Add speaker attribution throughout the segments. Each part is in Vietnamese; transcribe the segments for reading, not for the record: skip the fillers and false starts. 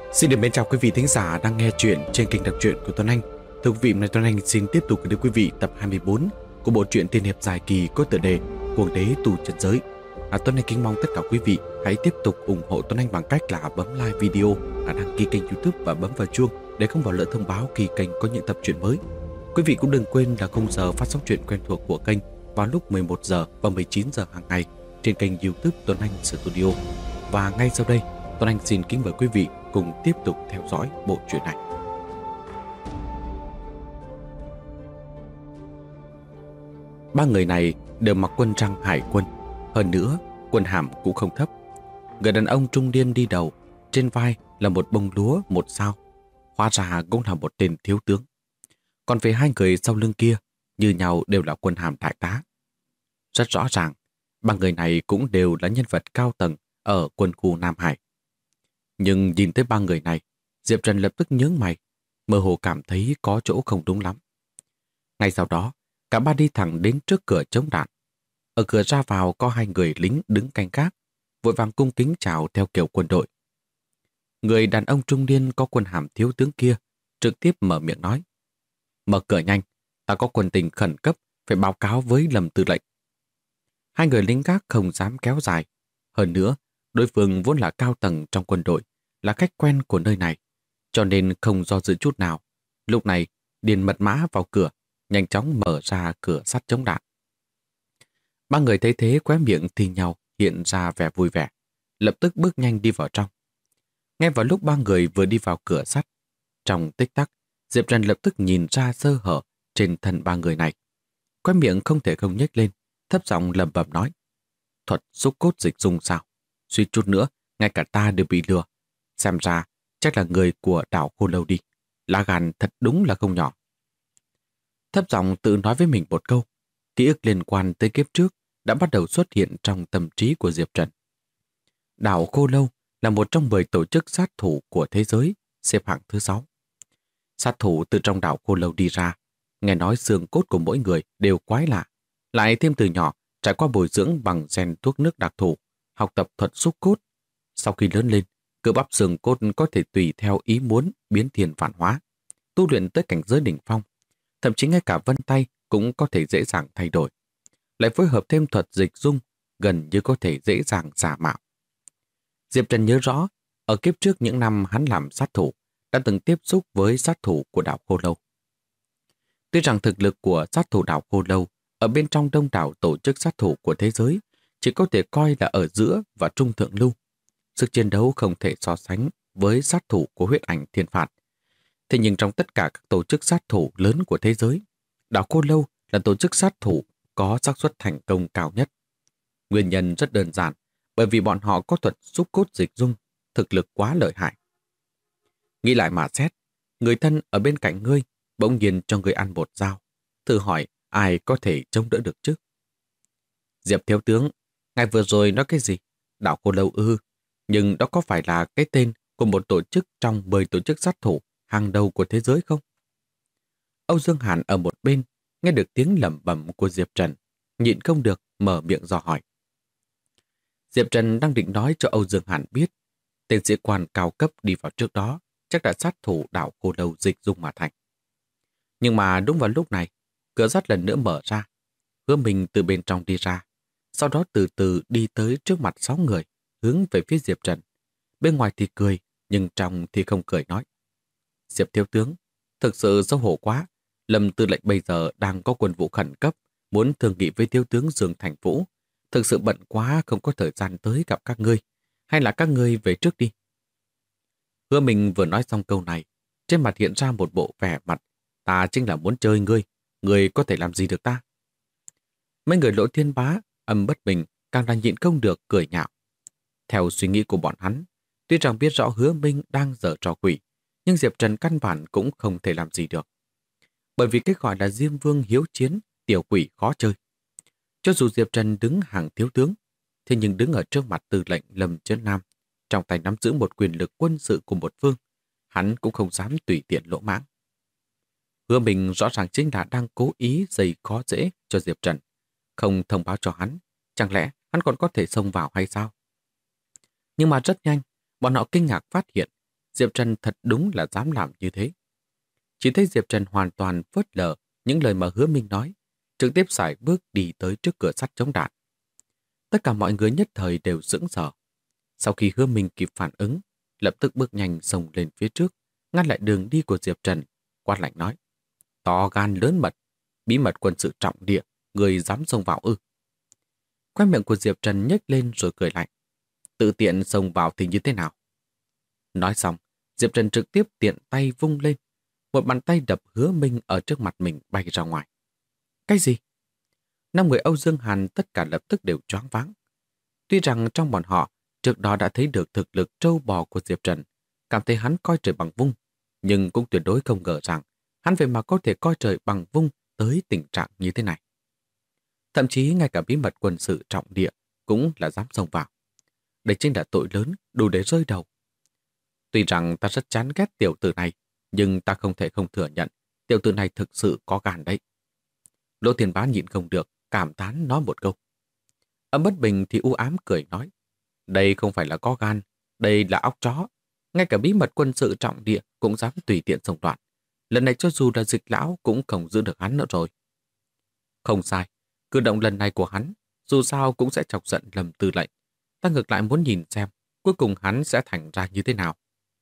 Speaker 1: Xin được mến chào quý vị thính giả đang nghe chuyện trên kênh đọc truyện của Tuấn Anh. Thưa quý vị, hôm nay Tuấn Anh xin tiếp tục gửi đến quý vị tập 24 của bộ truyện tiên hiệp dài kỳ có tựa đề Cuồng đế tù trần giới. Tuấn Anh kính mong tất cả quý vị hãy tiếp tục ủng hộ Tuấn Anh bằng cách là bấm like video, đăng ký kênh YouTube và bấm vào chuông để không bỏ lỡ thông báo khi kênh có những tập truyện mới. Quý vị cũng đừng quên là khung giờ phát sóng truyện quen thuộc của kênh vào lúc 11 giờ và 19 giờ hàng ngày trên kênh YouTube Tuấn Anh Studio. Và ngay sau đây, Tuấn Anh xin kính mời quý vị cùng tiếp tục theo dõi bộ truyện này. Ba người này đều mặc quân trang hải quân, hơn nữa quân hàm cũng không thấp. Người đàn ông trung niên đi đầu, trên vai là một bông lúa một sao, hóa ra cũng là một tên thiếu tướng. Còn về hai người sau lưng kia, như nhau đều là quân hàm đại tá. Rất rõ ràng, ba người này cũng đều là nhân vật cao tầng ở quân khu Nam Hải. Nhưng nhìn tới ba người này, Diệp Trần lập tức nhướng mày, mơ hồ cảm thấy có chỗ không đúng lắm. Ngay sau đó, cả ba đi thẳng đến trước cửa chống đạn. Ở cửa ra vào có hai người lính đứng canh gác, vội vàng cung kính chào theo kiểu quân đội. Người đàn ông trung niên có quân hàm thiếu tướng kia trực tiếp mở miệng nói: "Mở cửa nhanh, ta có quân tình khẩn cấp phải báo cáo với Lâm tư lệnh." Hai người lính gác không dám kéo dài. Hơn nữa, đối phương vốn là cao tầng trong quân đội, là khách quen của nơi này, cho nên không do dự chút nào. Lúc này, điền mật mã vào cửa, nhanh chóng mở ra cửa sắt chống đạn. Ba người thấy thế khóe miệng thì nhau hiện ra vẻ vui vẻ, lập tức bước nhanh đi vào trong. Ngay vào lúc ba người vừa đi vào cửa sắt, trong tích tắc, Diệp Trần lập tức nhìn ra sơ hở trên thân ba người này. Khóe miệng không thể không nhếch lên, thấp giọng lẩm bẩm nói: "Thuật xúc cốt dịch dung sao? Suýt chút nữa, ngay cả ta đều bị lừa. Xem ra, chắc là người của đảo Khô Lâu đi. Lá gan thật đúng là không nhỏ." Thấp giọng tự nói với mình một câu, ký ức liên quan tới kiếp trước đã bắt đầu xuất hiện trong tâm trí của Diệp Trần. Đảo Khô Lâu là một trong 10 tổ chức sát thủ của thế giới, xếp hạng thứ 6. Sát thủ từ trong đảo Khô Lâu đi ra, nghe nói xương cốt của mỗi người đều quái lạ, lại thêm từ nhỏ trải qua bồi dưỡng bằng gen thuốc nước đặc thù, học tập thuật xúc cốt. Sau khi lớn lên, cơ bắp xương cốt có thể tùy theo ý muốn biến thiên vạn hóa, tu luyện tới cảnh giới đỉnh phong. Thậm chí ngay cả vân tay cũng có thể dễ dàng thay đổi. Lại phối hợp thêm thuật dịch dung, gần như có thể dễ dàng giả mạo. Diệp Trần nhớ rõ, ở kiếp trước những năm hắn làm sát thủ, đã từng tiếp xúc với sát thủ của đảo Khô Lâu. Tuy rằng thực lực của sát thủ đảo Khô Lâu ở bên trong đông đảo tổ chức sát thủ của thế giới chỉ có thể coi là ở giữa và trung thượng lưu. Sức chiến đấu không thể so sánh với sát thủ của huyết ảnh thiên phạt. Thế nhưng trong tất cả các tổ chức sát thủ lớn của thế giới, đảo Khô Lâu là tổ chức sát thủ có xác suất thành công cao nhất. Nguyên nhân rất đơn giản, bởi vì bọn họ có thuật xúc cốt dịch dung, thực lực quá lợi hại. Nghĩ lại mà xét, người thân ở bên cạnh ngươi bỗng nhiên cho ngươi ăn bột dao, thử hỏi ai có thể chống đỡ được chứ? Diệp thiếu tướng, ngài vừa rồi nói cái gì? Đảo Khô Lâu ư? Nhưng đó có phải là cái tên của một tổ chức trong 10 tổ chức sát thủ hàng đầu của thế giới không? Âu Dương Hàn ở một bên nghe được tiếng lẩm bẩm của Diệp Trần, nhịn không được mở miệng dò hỏi. Diệp Trần đang định nói cho Âu Dương Hàn biết tên sĩ quan cao cấp đi vào trước đó chắc là sát thủ đảo Khô Lâu dịch dung mà thành. Nhưng mà đúng vào lúc này, cửa sắt lần nữa mở ra. Hứa Minh từ bên trong đi ra, sau đó từ từ đi tới trước mặt 6 người, hướng về phía Diệp Trần. Bên ngoài thì cười, nhưng trong thì không cười, nói: "Diệp thiếu tướng, thực sự xấu hổ quá. Lâm tư lệnh bây giờ đang có quân vụ khẩn cấp, muốn thương nghị với thiếu tướng Dương Thành Vũ. Thực sự bận quá không có thời gian tới gặp các ngươi. Hay là các ngươi về trước đi." Hứa Minh vừa nói xong câu này, trên mặt hiện ra một bộ vẻ mặt: "Ta chính là muốn chơi ngươi, ngươi có thể làm gì được ta?" Mấy người Lỗ Thiên Bá âm bất bình, càng là nhịn không được cười nhạo. Theo suy nghĩ của bọn hắn, tuy rằng biết rõ Hứa Minh đang giở trò quỷ, nhưng Diệp Trần căn bản cũng không thể làm gì được. Bởi vì cái gọi là Diêm Vương hiếu chiến, tiểu quỷ khó chơi. Cho dù Diệp Trần đứng hàng thiếu tướng, thế nhưng đứng ở trước mặt tư lệnh Lâm Chấn Nam, trong tay nắm giữ một quyền lực quân sự của một phương, hắn cũng không dám tùy tiện lỗ mãng. Hứa Minh rõ ràng chính là đang cố ý gây khó dễ cho Diệp Trần, không thông báo cho hắn, chẳng lẽ hắn còn có thể xông vào hay sao? Nhưng mà rất nhanh, bọn họ kinh ngạc phát hiện Diệp Trần thật đúng là dám làm như thế. Chỉ thấy Diệp Trần hoàn toàn phớt lờ những lời mà Hứa Minh nói, trực tiếp sải bước đi tới trước cửa sắt chống đạn. Tất cả mọi người nhất thời đều sững sờ. Sau khi Hứa Minh kịp phản ứng, lập tức bước nhanh xông lên phía trước, ngăn lại đường đi của Diệp Trần, quát lạnh nói: To gan lớn mật, bí mật quân sự trọng địa, người dám xông vào ư? Khóe miệng của Diệp Trần nhếch lên rồi cười lạnh: tự tiện xông vào thì như thế nào? Nói xong, Diệp Trần trực tiếp tiện tay vung lên, một bàn tay đập Hứa Minh ở trước mặt mình bay ra ngoài. Cái gì? 5 người Âu Dương Hàn tất cả lập tức đều choáng váng. Tuy rằng trong bọn họ trước đó đã thấy được thực lực trâu bò của Diệp Trần, cảm thấy hắn coi trời bằng vung, nhưng cũng tuyệt đối không ngờ rằng hắn vậy mà có thể coi trời bằng vung tới tình trạng như thế này. Thậm chí ngay cả bí mật quân sự trọng địa cũng là dám xông vào. Đây chính là tội lớn đủ để rơi đầu. Tuy rằng ta rất chán ghét tiểu tử này, nhưng ta không thể không thừa nhận tiểu tử này thực sự có gan đấy. Lỗ Thiên Bá nhịn không được, cảm thán nói một câu. Âm Bất Bình thì u ám cười nói: đây không phải là có gan, đây là óc chó. Ngay cả bí mật quân sự trọng địa cũng dám tùy tiện xông loạn. Lần này cho dù là Dịch lão cũng không giữ được hắn nữa rồi. Không sai, cử động lần này của hắn dù sao cũng sẽ chọc giận Lâm Tư lệnh. Ta ngược lại muốn nhìn xem cuối cùng hắn sẽ thành ra như thế nào.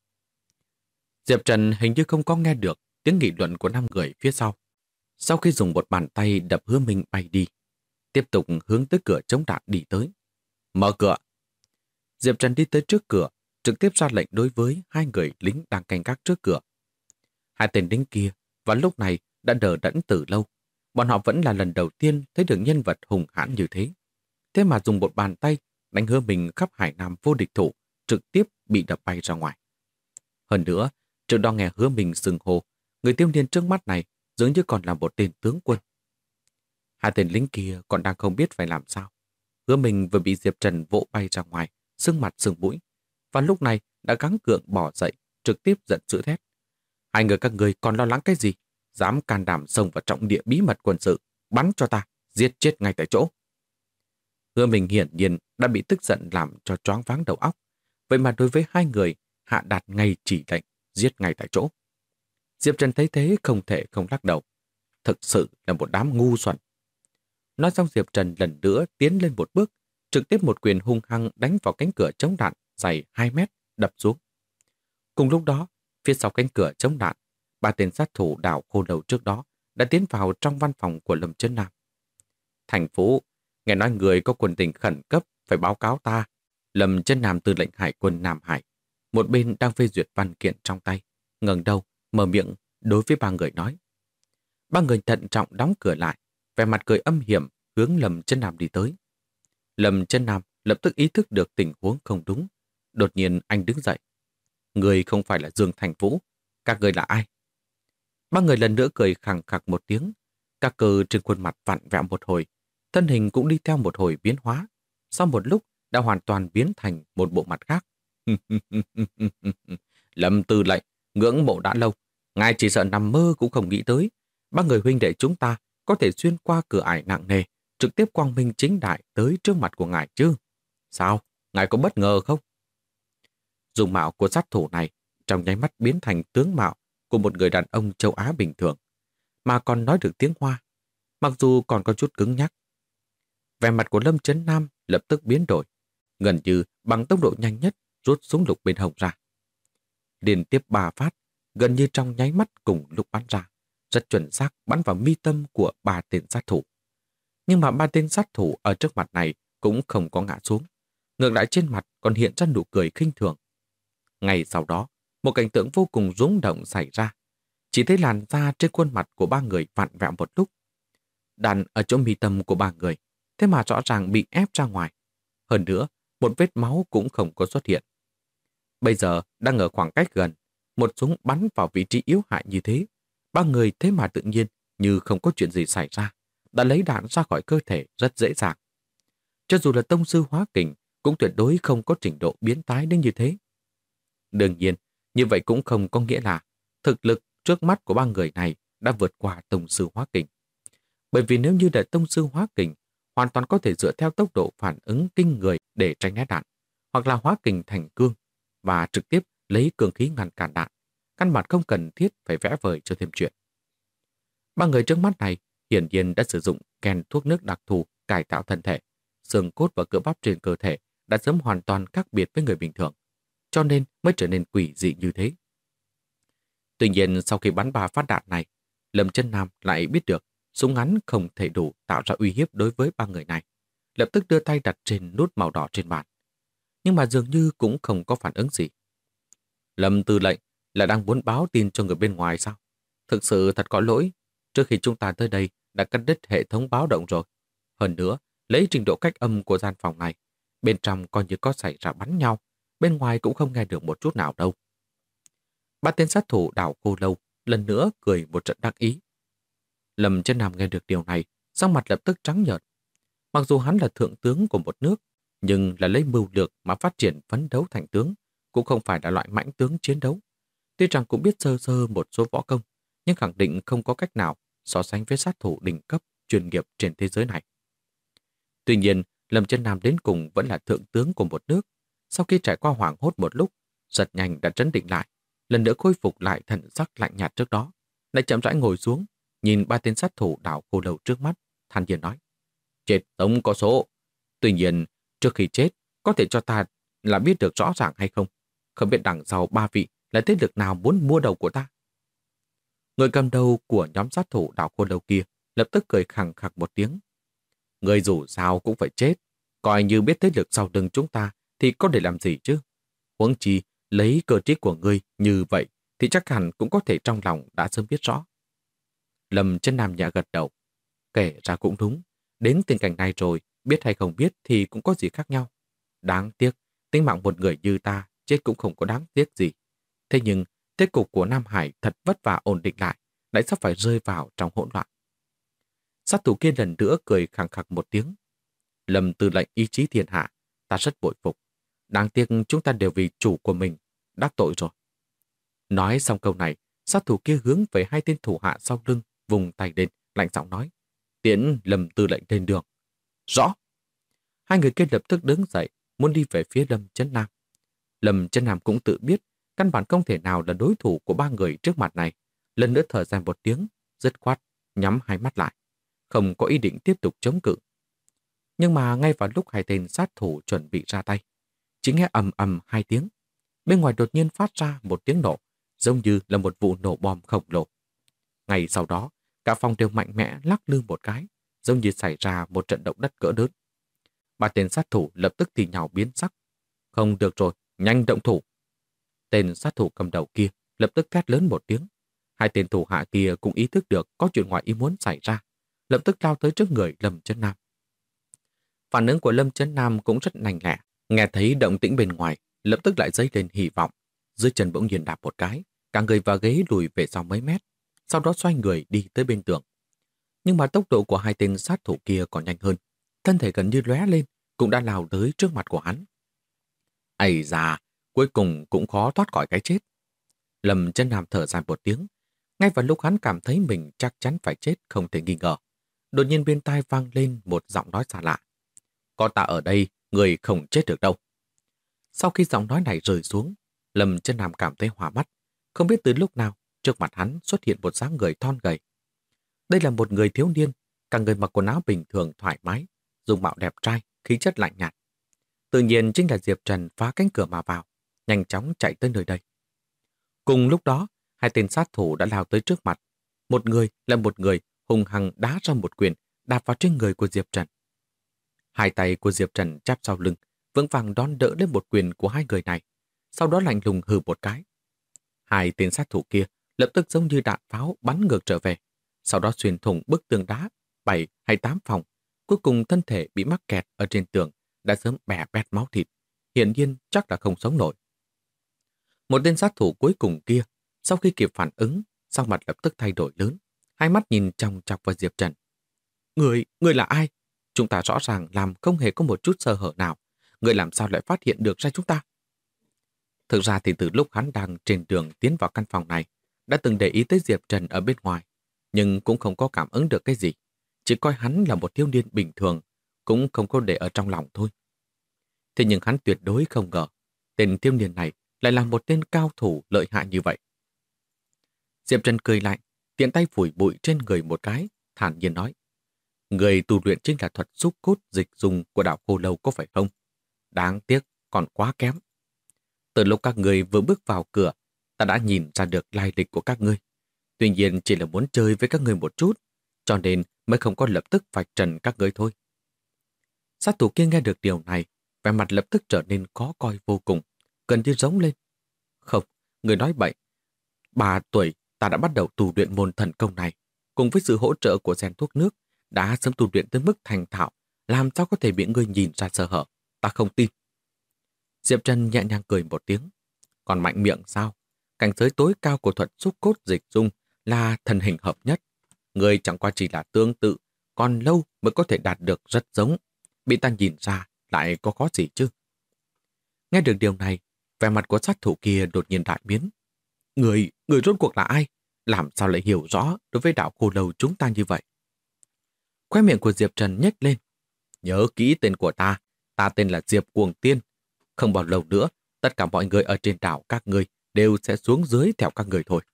Speaker 1: Diệp Trần hình như không có nghe được tiếng nghị luận của 5 người phía sau. Sau khi dùng một bàn tay đập Hứa Minh bay đi, tiếp tục hướng tới cửa chống đạn đi tới. Mở cửa! Diệp Trần đi tới trước cửa, trực tiếp ra lệnh đối với 2 người lính đang canh gác trước cửa. 2 tên lính kia vào lúc này đã đờ đẫn từ lâu. Bọn họ vẫn là lần đầu tiên thấy được nhân vật hùng hãn như thế. Thế mà dùng một bàn tay đánh Hứa Minh khắp Hải Nam vô địch thủ, trực tiếp bị đập bay ra ngoài. Hơn nữa, trước đó nghe Hứa Minh xưng hô, người thiếu niên trước mắt này dường như còn là một tên tướng quân. 2 tên lính kia còn đang không biết phải làm sao. Hứa Minh vừa bị Diệp Trần vỗ bay ra ngoài, sưng mặt sưng mũi, và lúc này đã gắng gượng bỏ dậy, trực tiếp giận dữ thét: 2 người các người còn lo lắng cái gì? Dám can đảm xông vào trọng địa bí mật quân sự, bắn cho ta, giết chết ngay tại chỗ. Hứa Minh hiển nhiên đã bị tức giận làm cho choáng váng đầu óc, vậy mà đối với 2 người hạ đạt ngay chỉ lệnh giết ngay tại chỗ. Diệp Trần thấy thế không thể không lắc đầu. Thực sự là một đám ngu xuẩn. Nói xong Diệp Trần lần nữa tiến lên một bước, trực tiếp một quyền hung hăng đánh vào cánh cửa chống đạn dày 2 mét, đập xuống. Cùng lúc đó, phía sau cánh cửa chống đạn, 3 tên sát thủ đảo khô đầu trước đó đã tiến vào trong văn phòng của Lâm Chấn Nam. Thành phố, nghe nói người có quân tình khẩn cấp phải báo cáo ta. Lâm Chấn Nam tư lệnh Hải quân Nam Hải, một bên đang phê duyệt văn kiện trong tay, ngẩng đầu, mở miệng đối với 3 người nói. 3 người thận trọng đóng cửa lại, vẻ mặt cười âm hiểm hướng Lâm Chấn Nam đi tới. Lâm Chấn Nam lập tức ý thức được tình huống không đúng. Đột nhiên anh đứng dậy. Người không phải là Dương Thành Vũ, các người là ai? 3 người lần nữa cười khẳng khặc một tiếng. Các cơ trên khuôn mặt vặn vẹo một hồi, thân hình cũng đi theo một hồi biến hóa. Sau một lúc đã hoàn toàn biến thành một bộ mặt khác. Lâm Tư lệnh, ngưỡng mộ đã lâu, ngài chỉ sợ nằm mơ cũng không nghĩ tới 3 người huynh đệ chúng ta có thể xuyên qua cửa ải nặng nề, trực tiếp quang minh chính đại tới trước mặt của ngài chứ. Sao? Ngài có bất ngờ không? Dung mạo của sát thủ này trong nháy mắt biến thành tướng mạo của một người đàn ông châu Á bình thường, mà còn nói được tiếng Hoa, mặc dù còn có chút cứng nhắc. Vẻ mặt của Lâm Chấn Nam lập tức biến đổi, gần như bằng tốc độ nhanh nhất rút súng lục bên hông ra. Liên tiếp 3 phát, gần như trong nháy mắt cùng lúc bắn ra, rất chuẩn xác bắn vào mi tâm của 3 tên sát thủ. Nhưng mà 3 tên sát thủ ở trước mặt này cũng không có ngã xuống, ngược lại trên mặt còn hiện ra nụ cười khinh thường. Ngay sau đó, một cảnh tượng vô cùng rung động xảy ra. Chỉ thấy làn da trên khuôn mặt của 3 người vặn vẹo một lúc. Đạn ở chỗ mi tâm của 3 người, thế mà rõ ràng bị ép ra ngoài. Hơn nữa, một vết máu cũng không có xuất hiện. Bây giờ đang ở khoảng cách gần, một súng bắn vào vị trí yếu hại như thế. 3 người thế mà tự nhiên như không có chuyện gì xảy ra, đã lấy đạn ra khỏi cơ thể rất dễ dàng. Cho dù là tông sư hóa kình, cũng tuyệt đối không có trình độ biến thái đến như thế. Đương nhiên, như vậy cũng không có nghĩa là thực lực trước mắt của 3 người này đã vượt qua tông sư hóa kình. Bởi vì nếu như là tông sư hóa kình, hoàn toàn có thể dựa theo tốc độ phản ứng kinh người để tránh né đạn, hoặc là hóa kình thành cương và trực tiếp lấy cường khí ngăn cản đạn, căn bản không cần thiết phải vẽ vời cho thêm chuyện. Ba người trước mắt này hiển nhiên đã sử dụng kèn thuốc nước đặc thù cải tạo thân thể, xương cốt và cơ bắp trên cơ thể đã sớm hoàn toàn khác biệt với người bình thường, cho nên mới trở nên quỷ dị như thế. Tuy nhiên sau khi bắn 3 phát đạn này, Lâm Chân Nam lại biết được súng ngắn không thể đủ tạo ra uy hiếp đối với ba người này, lập tức đưa tay đặt trên nút màu đỏ trên bàn. Nhưng mà dường như cũng không có phản ứng gì. Lâm Tư lệnh là đang muốn báo tin cho người bên ngoài sao? Thực sự thật có lỗi, trước khi chúng ta tới đây đã cắt đứt hệ thống báo động rồi. Hơn nữa, lấy trình độ cách âm của gian phòng này, bên trong coi như có xảy ra bắn nhau, bên ngoài cũng không nghe được một chút nào đâu. Ba tên sát thủ đảo Cô Lâu lần nữa cười một trận đắc ý. Lâm Chân Nam nghe được điều này, sắc mặt lập tức trắng nhợt. Mặc dù hắn là thượng tướng của một nước, nhưng là lấy mưu lược mà phát triển phấn đấu thành tướng, cũng không phải là loại mãnh tướng chiến đấu. Tuy rằng cũng biết sơ sơ một số võ công, nhưng khẳng định không có cách nào so sánh với sát thủ đỉnh cấp chuyên nghiệp trên thế giới này. Tuy nhiên, Lâm Chân Nam đến cùng vẫn là thượng tướng của một nước. Sau khi trải qua hoảng hốt một lúc, rất nhanh đã trấn định lại, lần nữa khôi phục lại thần sắc lạnh nhạt trước đó, lại chậm rãi ngồi xuống, nhìn ba tên sát thủ đảo Cô Lâu trước mắt, than nhiên nói: chết tống có số. Tuy nhiên, trước khi chết, có thể cho ta là biết được rõ ràng hay không? Không biết đằng sau ba vị là thế lực nào muốn mua đầu của ta? Người cầm đầu của nhóm sát thủ đảo Cô Lâu kia lập tức cười khẳng khặc một tiếng. Người dù sao cũng phải chết, coi như biết thế lực sau lưng chúng ta thì có để làm gì chứ? Huống chi, lấy cơ trí của ngươi như vậy thì chắc hẳn cũng có thể trong lòng đã sớm biết rõ. Lâm Chân Nam nhẹ gật đầu. Kể ra cũng đúng, đến tình cảnh này rồi, biết hay không biết thì cũng có gì khác nhau. Đáng tiếc, tính mạng một người như ta chết cũng không có đáng tiếc gì. Thế nhưng, thế cục của Nam Hải thật vất vả ổn định lại, lại sắp phải rơi vào trong hỗn loạn. Sát thủ kia lần nữa cười khẳng khặc một tiếng. Lâm Tư lệnh ý chí thiên hạ, ta rất bội phục. Đáng tiếc chúng ta đều vì chủ của mình đắc tội rồi. Nói xong câu này, sát thủ kia hướng về hai tên thủ hạ sau lưng, vùng tay lên, lạnh giọng nói: tiễn Lâm Tư lệnh lên đường. Rõ. Hai người kia lập tức đứng dậy, muốn đi về phía Lâm Chân Nam. Lâm Chân Nam cũng tự biết, căn bản không thể nào là đối thủ của ba người trước mặt này. Lần nữa thở dài một tiếng, dứt khoát, nhắm hai mắt lại, không có ý định tiếp tục chống cự. Nhưng mà ngay vào lúc hai tên sát thủ chuẩn bị ra tay, chỉ nghe ầm ầm hai tiếng. Bên ngoài đột nhiên phát ra một tiếng nổ, giống như là một vụ nổ bom khổng lồ. Ngay sau đó, cả phòng đều mạnh mẽ lắc lư một cái, giống như xảy ra một trận động đất cỡ lớn. Ba tên sát thủ lập tức thì nhào biến sắc. Không được rồi, nhanh động thủ. Tên sát thủ cầm đầu kia lập tức thét lớn một tiếng. Hai tên thủ hạ kia cũng ý thức được có chuyện ngoài ý muốn xảy ra, lập tức lao tới trước người Lâm Chân Nam. Phản ứng của Lâm Chân Nam cũng rất nhanh lẹ, nghe thấy động tĩnh bên ngoài, lập tức lại dấy lên hy vọng. Dưới chân bỗng nhiên đạp một cái, cả người và ghế lùi về sau mấy mét, sau đó xoay người đi tới bên tường. Nhưng mà tốc độ của hai tên sát thủ kia còn nhanh hơn, thân thể gần như lóe lên, cũng đã lao tới trước mặt của hắn. Ây da, cuối cùng cũng khó thoát khỏi cái chết. Lâm Chân Nam thở dài một tiếng, ngay vào lúc hắn cảm thấy mình chắc chắn phải chết không thể nghi ngờ. Đột nhiên bên tai vang lên một giọng nói xa lạ. Có ta ở đây, người không chết được đâu. Sau khi giọng nói này rơi xuống, Lâm Chân Nam cảm thấy hoa mắt. Không biết từ lúc nào, trước mặt hắn xuất hiện một dáng người thon gầy. Đây là một người thiếu niên, cả người mặc quần áo bình thường thoải mái, dung mạo đẹp trai, khí chất lạnh nhạt. Tự nhiên chính là Diệp Trần phá cánh cửa mà vào, nhanh chóng chạy tới nơi đây. Cùng lúc đó, hai tên sát thủ đã lao tới trước mặt. Một người là một người hùng hăng đá ra một quyền, đạp vào trên người của Diệp Trần. Hai tay của Diệp Trần chắp sau lưng, vững vàng đón đỡ lên một quyền của hai người này, sau đó lạnh lùng hừ một cái. Hai tên sát thủ kia lập tức giống như đạn pháo bắn ngược trở về, sau đó xuyên thủng bức tường đá 7 hay 8 phòng, cuối cùng thân thể bị mắc kẹt ở trên tường, đã sớm bẻ bét máu thịt, hiển nhiên chắc là không sống nổi. Một tên sát thủ cuối cùng kia, sau khi kịp phản ứng, sắc mặt lập tức thay đổi lớn, hai mắt nhìn chòng chọc vào Diệp Trần. Người là ai? Chúng ta rõ ràng làm không hề có một chút sơ hở nào, người làm sao lại phát hiện được ra chúng ta? Thực ra thì từ lúc hắn đang trên đường tiến vào căn phòng này, đã từng để ý tới Diệp Trần ở bên ngoài, nhưng cũng không có cảm ứng được cái gì. Chỉ coi hắn là một thiếu niên bình thường, cũng không có để ở trong lòng thôi. Thế nhưng hắn tuyệt đối không ngờ, tên thiếu niên này lại là một tên cao thủ lợi hại như vậy. Diệp Trần cười lạnh, tiện tay phủi bụi trên người một cái, thản nhiên nói. Người tu luyện chính là thuật xúc cốt dịch dùng của đạo Khô Lâu có phải không? Đáng tiếc, còn quá kém. Từ lúc các người vừa bước vào cửa, ta đã nhìn ra được lai lịch của các ngươi. Tuy nhiên chỉ là muốn chơi với các ngươi một chút, cho nên mới không có lập tức vạch trần các ngươi thôi. Sát thủ kia nghe được điều này, vẻ mặt lập tức trở nên khó coi vô cùng, gần như giống lên. Không, người nói bậy. 3 tuổi ta đã bắt đầu tu luyện môn thần công này, cùng với sự hỗ trợ của rèn thuốc nước, đã sớm tu luyện tới mức thành thạo, làm sao có thể bị ngươi nhìn ra sơ hở, ta không tin. Diệp Trần nhẹ nhàng cười một tiếng. Còn mạnh miệng sao? Cảnh giới tối cao của thuật xúc cốt dịch dung là thần hình hợp nhất. Người chẳng qua chỉ là tương tự, còn lâu mới có thể đạt được rất giống. Bị ta nhìn ra lại có khó gì chứ? Nghe được điều này, vẻ mặt của sát thủ kia đột nhiên đại biến. Người rốt cuộc là ai? Làm sao lại hiểu rõ đối với đạo Khô Lâu chúng ta như vậy? Khóe miệng của Diệp Trần nhếch lên. Nhớ kỹ tên của ta tên là Diệp Cuồng Tiên. Không bao lâu nữa, tất cả mọi người ở trên đảo các ngươi đều sẽ xuống dưới theo các người thôi.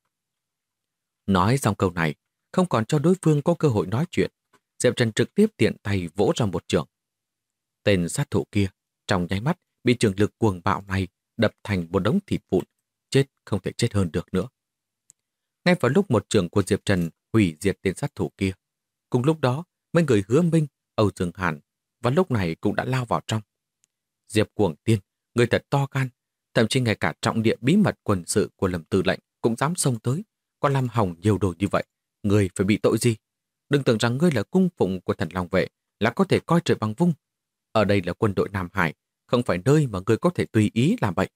Speaker 1: Nói xong câu này, không còn cho đối phương có cơ hội nói chuyện, Diệp Trần trực tiếp tiện tay vỗ ra một chưởng. Tên sát thủ kia, trong nháy mắt, bị trường lực cuồng bạo này đập thành một đống thịt vụn, chết không thể chết hơn được nữa. Ngay vào lúc một chưởng của Diệp Trần hủy diệt tên sát thủ kia, cùng lúc đó, mấy người Hứa Minh, Âu Dương Hàn và lúc này cũng đã lao vào trong. Diệp Cuồng Tiên, người thật to gan, thậm chí ngay cả trọng địa bí mật quân sự của Lâm Tư lệnh cũng dám xông tới, còn làm hỏng nhiều đồ như vậy, người phải bị tội gì? Đừng tưởng rằng ngươi là cung phụng của Thần Long Vệ là có thể coi trời bằng vung. Ở đây là quân đội Nam Hải, không phải nơi mà ngươi có thể tùy ý làm bậy.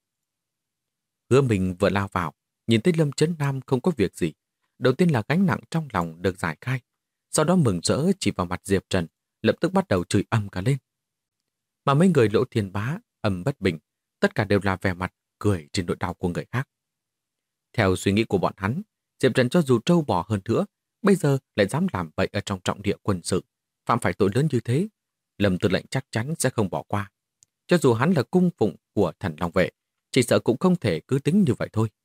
Speaker 1: Hứa Minh vừa lao vào, nhìn thấy Lâm Chấn Nam không có việc gì. Đầu tiên là gánh nặng trong lòng được giải khai, sau đó mừng rỡ chỉ vào mặt Diệp Trần, lập tức bắt đầu chửi ầm cả lên. Mà mấy người Lỗ Thiên Bá ầm bất bình, tất cả đều là vẻ mặt cười trên nỗi đau của người khác. Theo suy nghĩ của bọn hắn, Diệp Trần cho dù trâu bò hơn nữa, bây giờ lại dám làm vậy ở trong trọng địa quân sự, phạm phải tội lớn như thế, Lâm Tư lệnh chắc chắn sẽ không bỏ qua. Cho dù hắn là cung phụng của Thần Long Vệ, chỉ sợ cũng không thể cứ tính như vậy thôi.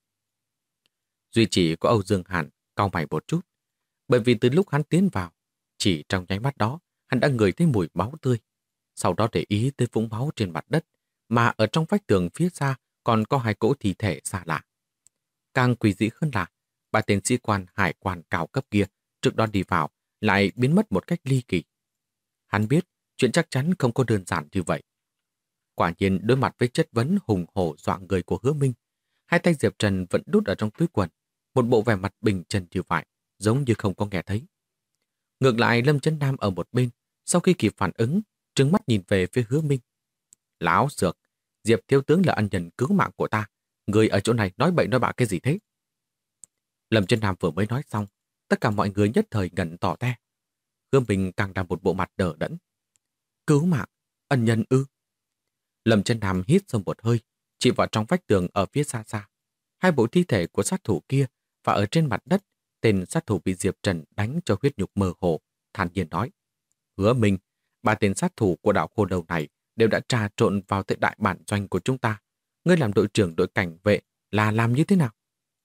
Speaker 1: Duy chỉ có Âu Dương Hàn cau mày một chút, bởi vì từ lúc hắn tiến vào, chỉ trong nháy mắt đó, hắn đã ngửi thấy mùi máu tươi. Sau đó để ý tới vũng máu trên mặt đất, mà ở trong vách tường phía xa còn có 2 cỗ thi thể xa lạ. Càng quỷ dị hơn là, 3 tên sĩ quan hải quan cao cấp kia trước đó đi vào lại biến mất một cách ly kỳ. Hắn biết chuyện chắc chắn không có đơn giản như vậy. Quả nhiên đối mặt với chất vấn hùng hổ dọa người của Hứa Minh, 2 tay Diệp Trần vẫn đút ở trong túi quần, một bộ vẻ mặt bình chân như vậy, giống như không có nghe thấy. Ngược lại Lâm Chấn Nam ở một bên, sau khi kịp phản ứng, trừng mắt nhìn về phía Hứa Minh. Láo xược, Diệp thiếu tướng là ân nhân cứu mạng của ta, người ở chỗ này nói bậy nói bạ cái gì thế? Lâm Chấn Nam vừa mới nói xong, tất cả mọi người nhất thời ngẩn tỏ te. Hứa Minh càng làm một bộ mặt đờ đẫn. Cứu mạng, ân nhân ư? Lâm Chấn Nam hít sâu một hơi, chỉ vào trong vách tường ở phía xa xa. 2 bộ thi thể của sát thủ kia và ở trên mặt đất, tên sát thủ bị Diệp Trần đánh cho huyết nhục mơ hồ, thản nhiên nói. Hứa Minh, 3 tên sát thủ của đạo Khô Lâu này đều đã trà trộn vào tại đại bản doanh của chúng ta. Ngươi làm đội trưởng đội cảnh vệ là làm như thế nào?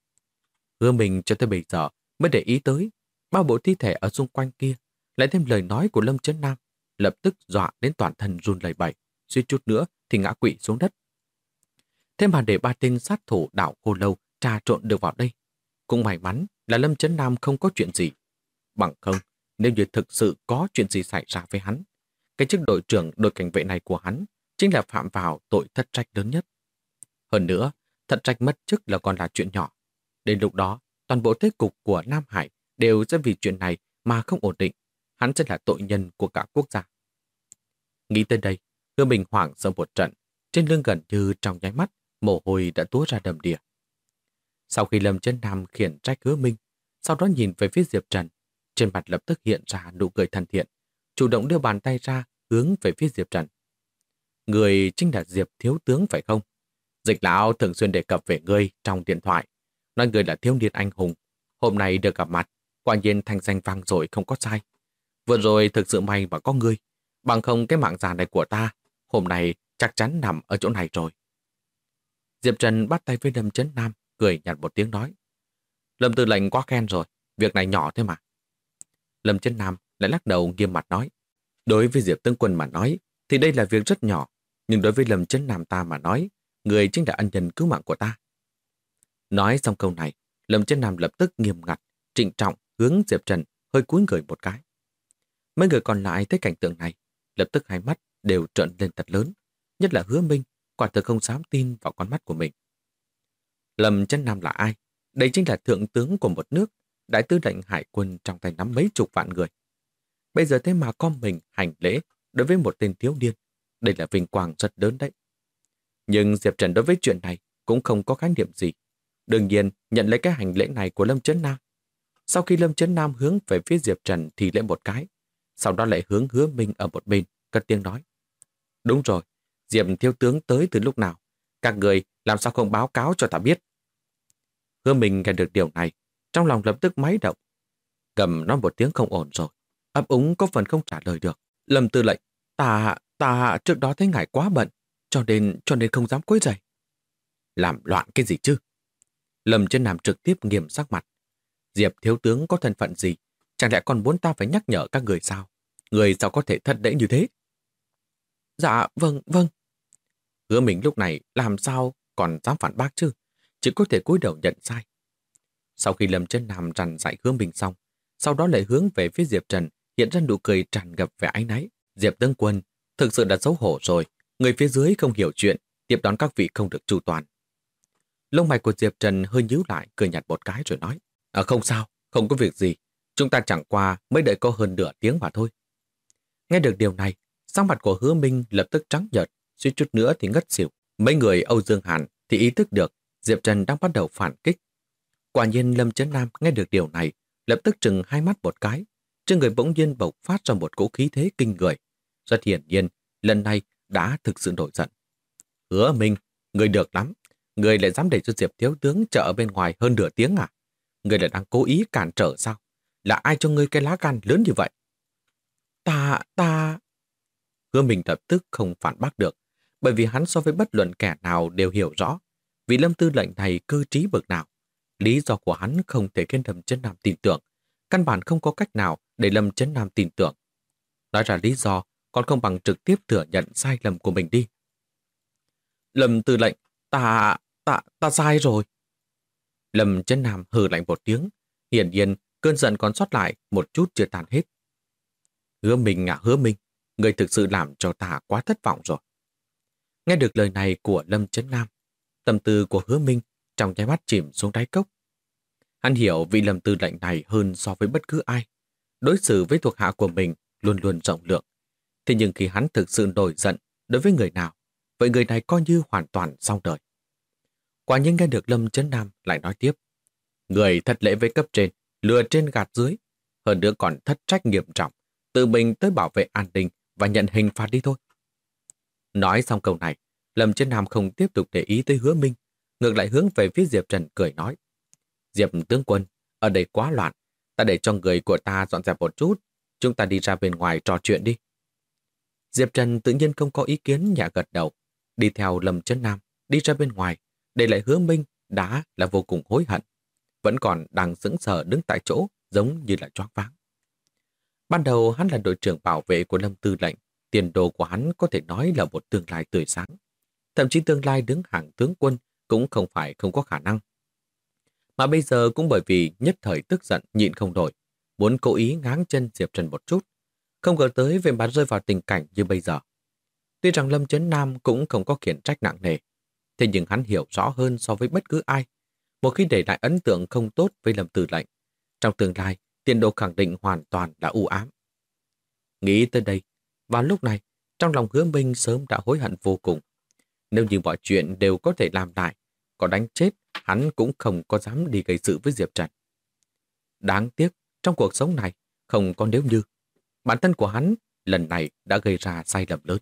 Speaker 1: Hứa Minh cho tới bây giờ mới để ý tới 3 bộ thi thể ở xung quanh kia, lại thêm lời nói của Lâm Chấn Nam, lập tức dọa đến toàn thân run lẩy bẩy, suýt chút nữa thì ngã quỵ xuống đất. Thế mà để 3 tên sát thủ đạo Khô Lâu trà trộn được vào đây, cũng may mắn là Lâm Chấn Nam không có chuyện gì. Bằng không, nếu như thực sự có chuyện gì xảy ra với hắn, cái chức đội trưởng đội cảnh vệ này của hắn chính là phạm vào tội thất trách lớn nhất. Hơn nữa, thất trách mất chức là còn là chuyện nhỏ. Đến lúc đó, toàn bộ thế cục của Nam Hải đều sẽ vì chuyện này mà không ổn định. Hắn sẽ là tội nhân của cả quốc gia. Nghĩ tới đây, Hứa Minh hoảng sợ một trận, trên lưng gần như trong nháy mắt, mồ hôi đã túa ra đầm đìa. Sau khi Lâm Chấn Nam khiển trách Hứa Minh, sau đó nhìn về phía Diệp Trần, trên mặt lập tức hiện ra nụ cười thân thiện, chủ động đưa bàn tay ra hướng về phía Diệp Trần. Người chính là Diệp thiếu tướng phải không? Dịch lão thường xuyên đề cập về ngươi trong điện thoại, nói ngươi là thiếu niên anh hùng. Hôm nay được gặp mặt, quả nhiên thanh danh vang dội không có sai. Vừa rồi thực sự may mà có ngươi, bằng không cái mạng già này của ta, hôm nay chắc chắn nằm ở chỗ này rồi. Diệp Trần bắt tay với Lâm Chấn Nam, cười nhạt một tiếng nói. Lâm tư lệnh quá khen rồi, việc này nhỏ thế mà. Lâm Chấn Nam lại lắc đầu nghiêm mặt nói. Đối với Diệp tướng quân mà nói, thì đây là việc rất nhỏ, nhưng đối với Lâm Chấn Nam ta mà nói, người chính là ân nhân cứu mạng của ta. Nói xong câu này, Lâm Chấn Nam lập tức nghiêm ngặt, trịnh trọng hướng Diệp Trần hơi cúi người một cái. Mấy người còn lại thấy cảnh tượng này, lập tức hai mắt đều trợn lên thật lớn, nhất là Hứa Minh, quả thực không dám tin vào con mắt của mình. Lâm Chấn Nam là ai? Đây chính là thượng tướng của một nước, đại tư lệnh hải quân trong tay nắm mấy chục vạn người. Bây giờ thế mà con mình hành lễ đối với một tên thiếu niên, đây là vinh quang rất lớn đấy. Nhưng Diệp Trần đối với chuyện này cũng không có khái niệm gì. Đương nhiên nhận lấy cái hành lễ này của Lâm Chấn Nam. Sau khi Lâm Chấn Nam hướng về phía Diệp Trần thì lễ một cái, sau đó lại hướng Hứa Minh ở một bên, cất tiếng nói. Đúng rồi, Diệp thiếu tướng tới từ lúc nào? Các người làm sao không báo cáo cho ta biết? Hứa Minh nghe được điều này, trong lòng lập tức máy động. Cầm nói một tiếng không ổn rồi, ấp úng có phần không trả lời được. Lâm tư lệnh, ta trước đó thấy ngài quá bận, cho nên không dám quấy rầy. Làm loạn cái gì chứ? Lâm Chấn Nam trực tiếp nghiêm sắc mặt. Diệp thiếu tướng có thân phận gì? Chẳng lẽ còn muốn ta phải nhắc nhở các người sao? Người sao có thể thất lễ như thế? Dạ, vâng. Hứa Minh lúc này làm sao còn dám phản bác chứ? Chỉ có thể cúi đầu nhận sai. Sau khi Lâm Chấn Nam rằn dạy Hứa Minh xong, sau đó lại hướng về phía Diệp Trần, hiện ra nụ cười tràn ngập vẻ áy náy. Diệp tướng quân, thực sự đã xấu hổ rồi. Người phía dưới không hiểu chuyện, tiếp đón các vị không được chu toàn. Lông mày của Diệp Trần hơi nhíu lại, cười nhạt một cái rồi nói. Không sao, không có việc gì. Chúng ta chẳng qua mới đợi có hơn nửa tiếng mà thôi. Nghe được điều này, sắc mặt của Hứa Minh lập tức trắng nhợt, suýt chút nữa thì ngất xỉu. Mấy người Âu Dương Hàn thì ý thức được Diệp Trần đang bắt đầu phản kích. Quả nhiên Lâm Chấn Nam nghe được điều này, lập tức trừng hai mắt một cái, trên người bỗng nhiên bộc phát ra một cỗ khí thế kinh người. Rất hiển nhiên, lần này đã thực sự nổi giận. Hứa Minh, người được lắm. Người lại dám để cho Diệp thiếu tướng chờ ở bên ngoài hơn nửa tiếng à? Người lại đang cố ý cản trở sao? Là ai cho ngươi cái lá gan lớn như vậy? Ta... Hứa Minh lập tức không phản bác được, bởi vì hắn so với bất luận kẻ nào đều hiểu rõ vị Lâm tư lệnh này cơ trí bậc nào. Lý do của hắn không thể khiến Lâm Chấn Nam tin tưởng, căn bản không có cách nào để Lâm Chấn Nam tin tưởng. Nói ra lý do còn không bằng trực tiếp thừa nhận sai lầm của mình đi. Lâm tư lệnh, ta sai rồi. Lâm Chấn Nam hừ lạnh một tiếng, hiển nhiên cơn giận còn sót lại một chút chưa tàn hết. Hứa Minh, người thực sự làm cho ta quá thất vọng rồi. Nghe được lời này của Lâm Chấn Nam, tâm tư của Hứa Minh trong nháy mắt chìm xuống đáy cốc. Hắn hiểu vị Lâm tư lệnh này hơn so với bất cứ ai. Đối xử với thuộc hạ của mình luôn luôn rộng lượng. Thế nhưng khi hắn thực sự nổi giận đối với người nào, vậy người này coi như hoàn toàn xong đời. Quả nhiên nghe được Lâm Chấn Nam lại nói tiếp. Người thất lễ với cấp trên, lừa trên gạt dưới, hơn nữa còn thất trách nghiêm trọng, tự mình tới bảo vệ an ninh và nhận hình phạt đi thôi. Nói xong câu này, Lâm Chấn Nam không tiếp tục để ý tới Hứa Minh, ngược lại hướng về phía Diệp Trần cười nói. Diệp tướng quân, ở đây quá loạn, ta để cho người của ta dọn dẹp một chút, chúng ta đi ra bên ngoài trò chuyện đi. Diệp Trần tự nhiên không có ý kiến, nhẹ gật đầu, đi theo Lâm Chấn Nam, đi ra bên ngoài, để lại Hứa Minh đã là vô cùng hối hận, vẫn còn đang sững sờ đứng tại chỗ giống như là choáng váng. Ban đầu hắn là đội trưởng bảo vệ của Lâm tư lệnh, tiền đồ của hắn có thể nói là một tương lai tươi sáng. Thậm chí tương lai đứng hàng tướng quân cũng không phải không có khả năng. Mà bây giờ cũng bởi vì nhất thời tức giận nhịn không nổi, muốn cố ý ngáng chân Diệp Trần một chút, không ngờ tới về mà rơi vào tình cảnh như bây giờ. Tuy rằng Lâm Chấn Nam cũng không có khiển trách nặng nề, thế nhưng hắn hiểu rõ hơn so với bất cứ ai. Một khi để lại ấn tượng không tốt với Lâm tư lệnh, trong tương lai, tiền đồ khẳng định hoàn toàn là u ám. Nghĩ tới đây, vào lúc này, trong lòng Hứa Minh sớm đã hối hận vô cùng. Nếu như mọi chuyện đều có thể làm lại, có đánh chết, hắn cũng không có dám đi gây sự với Diệp Trần. Đáng tiếc, trong cuộc sống này, không có nếu như. Bản thân của hắn lần này đã gây ra sai lầm lớn.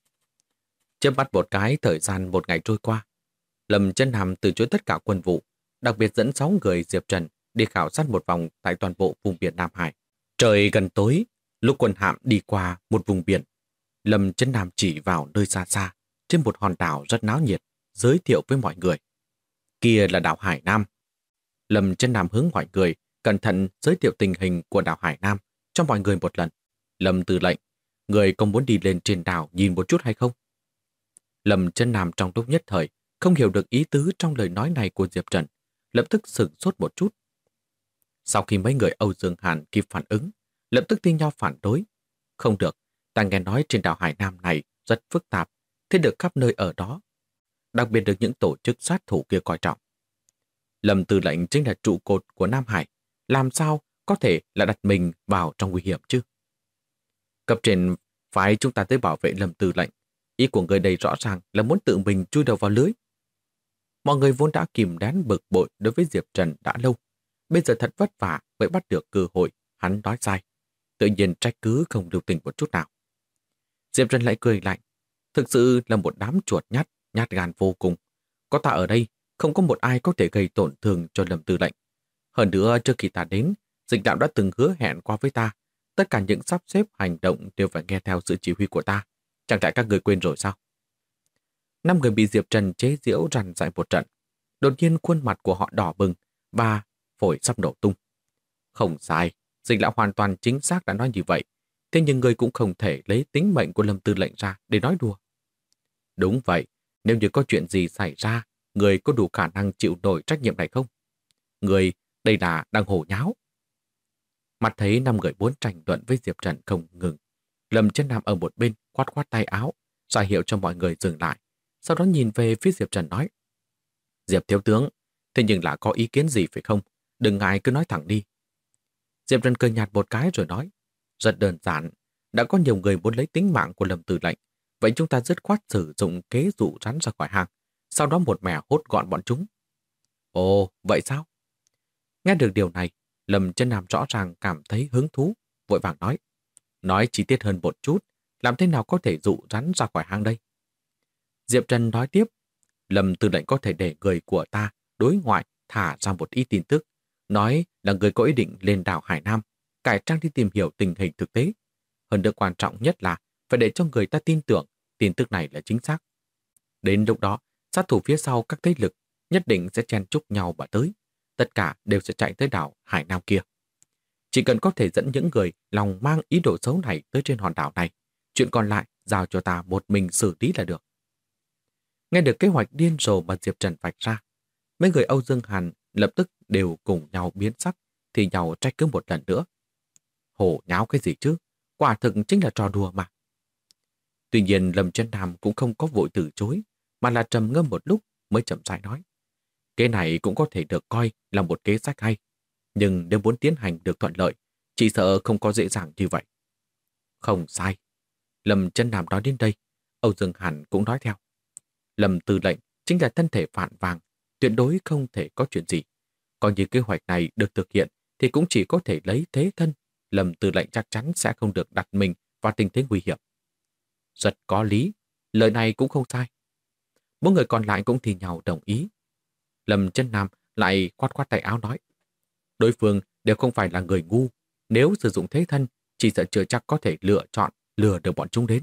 Speaker 1: Chớp mắt một cái, thời gian một ngày trôi qua. Lâm Chấn Nam từ chối tất cả quân vụ, đặc biệt dẫn 6 người Diệp Trần đi khảo sát một vòng tại toàn bộ vùng biển Nam Hải. Trời gần tối, lúc quân hạm đi qua một vùng biển, Lâm Chấn Nam chỉ vào nơi xa xa, trên một hòn đảo rất náo nhiệt, giới thiệu với mọi người. Kia là đảo Hải Nam. Lâm Chân Nam hướng mọi người cẩn thận giới thiệu tình hình của đảo Hải Nam cho mọi người một lần. Lâm Tư lệnh, người có muốn đi lên trên đảo nhìn một chút hay không? Lâm Chân Nam trong lúc nhất thời không hiểu được ý tứ trong lời nói này của Diệp Trần, lập tức sửng sốt một chút. Sau khi mấy người Âu Dương Hàn kịp phản ứng, lập tức thi nhau phản đối. Không được, ta nghe nói trên đảo Hải Nam này rất phức tạp, thế được khắp nơi ở đó. Đặc biệt được những tổ chức sát thủ kia coi trọng. Lâm Tư lệnh chính là trụ cột của Nam Hải, làm sao có thể là đặt mình vào trong nguy hiểm chứ? Cấp trên phái chúng ta tới bảo vệ Lâm Tư lệnh. Ý của người đây rõ ràng là muốn tự mình chui đầu vào lưới. Mọi người vốn đã kìm nén bực bội đối với Diệp Trần đã lâu. Bây giờ thật vất vả mới bắt được cơ hội, hắn nói sai. Tự nhiên trách cứ không lưu tình một chút nào. Diệp Trần lại cười lạnh. Thực sự là một đám chuột nhát, nhát gan vô cùng. Có ta ở đây, không có một ai có thể gây tổn thương cho Lâm Tư lệnh. Hơn nữa, trước khi ta đến, Dịch đạo đã từng hứa hẹn qua với ta. Tất cả những sắp xếp hành động đều phải nghe theo sự chỉ huy của ta. Chẳng lẽ các người quên rồi sao? 5 người bị Diệp Trần chế giễu rằn rại một trận. Đột nhiên khuôn mặt của họ đỏ bừng và phổi sắp nổ tung. Không sai, Dịch lão hoàn toàn chính xác đã nói như vậy. Thế nhưng người cũng không thể lấy tính mệnh của Lâm Tư lệnh ra để nói đùa. Đúng vậy, nếu như có chuyện gì xảy ra, người có đủ khả năng chịu nổi trách nhiệm này không? Người, đây là đang hổ nháo. Mặt thấy 5 người muốn tranh luận với Diệp Trần không ngừng. Lâm Chân Nam ở một bên khoát khoát tay áo, ra hiệu cho mọi người dừng lại. Sau đó nhìn về phía Diệp Trần nói: Diệp thiếu tướng, thế nhưng là có ý kiến gì phải không? Đừng ngại cứ nói thẳng đi. Diệp Trần cười nhạt một cái rồi nói: Rất đơn giản, đã có nhiều người muốn lấy tính mạng của Lâm Tư lệnh, vậy chúng ta dứt khoát sử dụng kế dụ rắn ra khỏi hang, sau đó một mẻ hốt gọn bọn chúng. Ồ, vậy sao? Nghe được điều này, Lâm Chân Nam rõ ràng cảm thấy hứng thú, vội vàng nói chi tiết hơn một chút, làm thế nào có thể dụ rắn ra khỏi hang đây? Diệp Trần nói tiếp: Lâm Tư lệnh có thể để người của ta đối ngoại thả ra một ít tin tức, nói là người có ý định lên đảo Hải Nam, cải trang đi tìm hiểu tình hình thực tế. Hơn nữa quan trọng nhất là phải để cho người ta tin tưởng tin tức này là chính xác. Đến lúc đó, sát thủ phía sau các thế lực nhất định sẽ chen chúc nhau mà tới. Tất cả đều sẽ chạy tới đảo Hải Nam kia. Chỉ cần có thể dẫn những người lòng mang ý đồ xấu này tới trên hòn đảo này, chuyện còn lại giao cho ta một mình xử lý là được. Nghe được kế hoạch điên rồ mà Diệp Trần vạch ra, mấy người Âu Dương Hàn lập tức đều cùng nhau biến sắc, thì nhau trách cứ một lần nữa. Hổ nháo cái gì chứ? Quả thực chính là trò đùa mà. Tuy nhiên Lâm Chân Nam cũng không có vội từ chối, mà là trầm ngâm một lúc mới chậm rãi nói: Kế này cũng có thể được coi là một kế sách hay, nhưng nếu muốn tiến hành được thuận lợi, chỉ sợ không có dễ dàng như vậy. Không sai. Lâm Chân Nam nói đến đây, Âu Dương Hàn cũng nói theo. Lâm Tư lệnh chính là thân thể phản vàng, tuyệt đối không thể có chuyện gì. Còn như kế hoạch này được thực hiện thì cũng chỉ có thể lấy thế thân. Lâm Tư lệnh chắc chắn sẽ không được đặt mình vào tình thế nguy hiểm. Rất có lý, lời này cũng không sai. 4 người còn lại cũng thì nhau đồng ý. Lâm Chân Nam lại khoát khoát tay áo nói: Đối phương đều không phải là người ngu, nếu sử dụng thế thân, chỉ sợ chưa chắc có thể lựa chọn lừa được bọn chúng đến.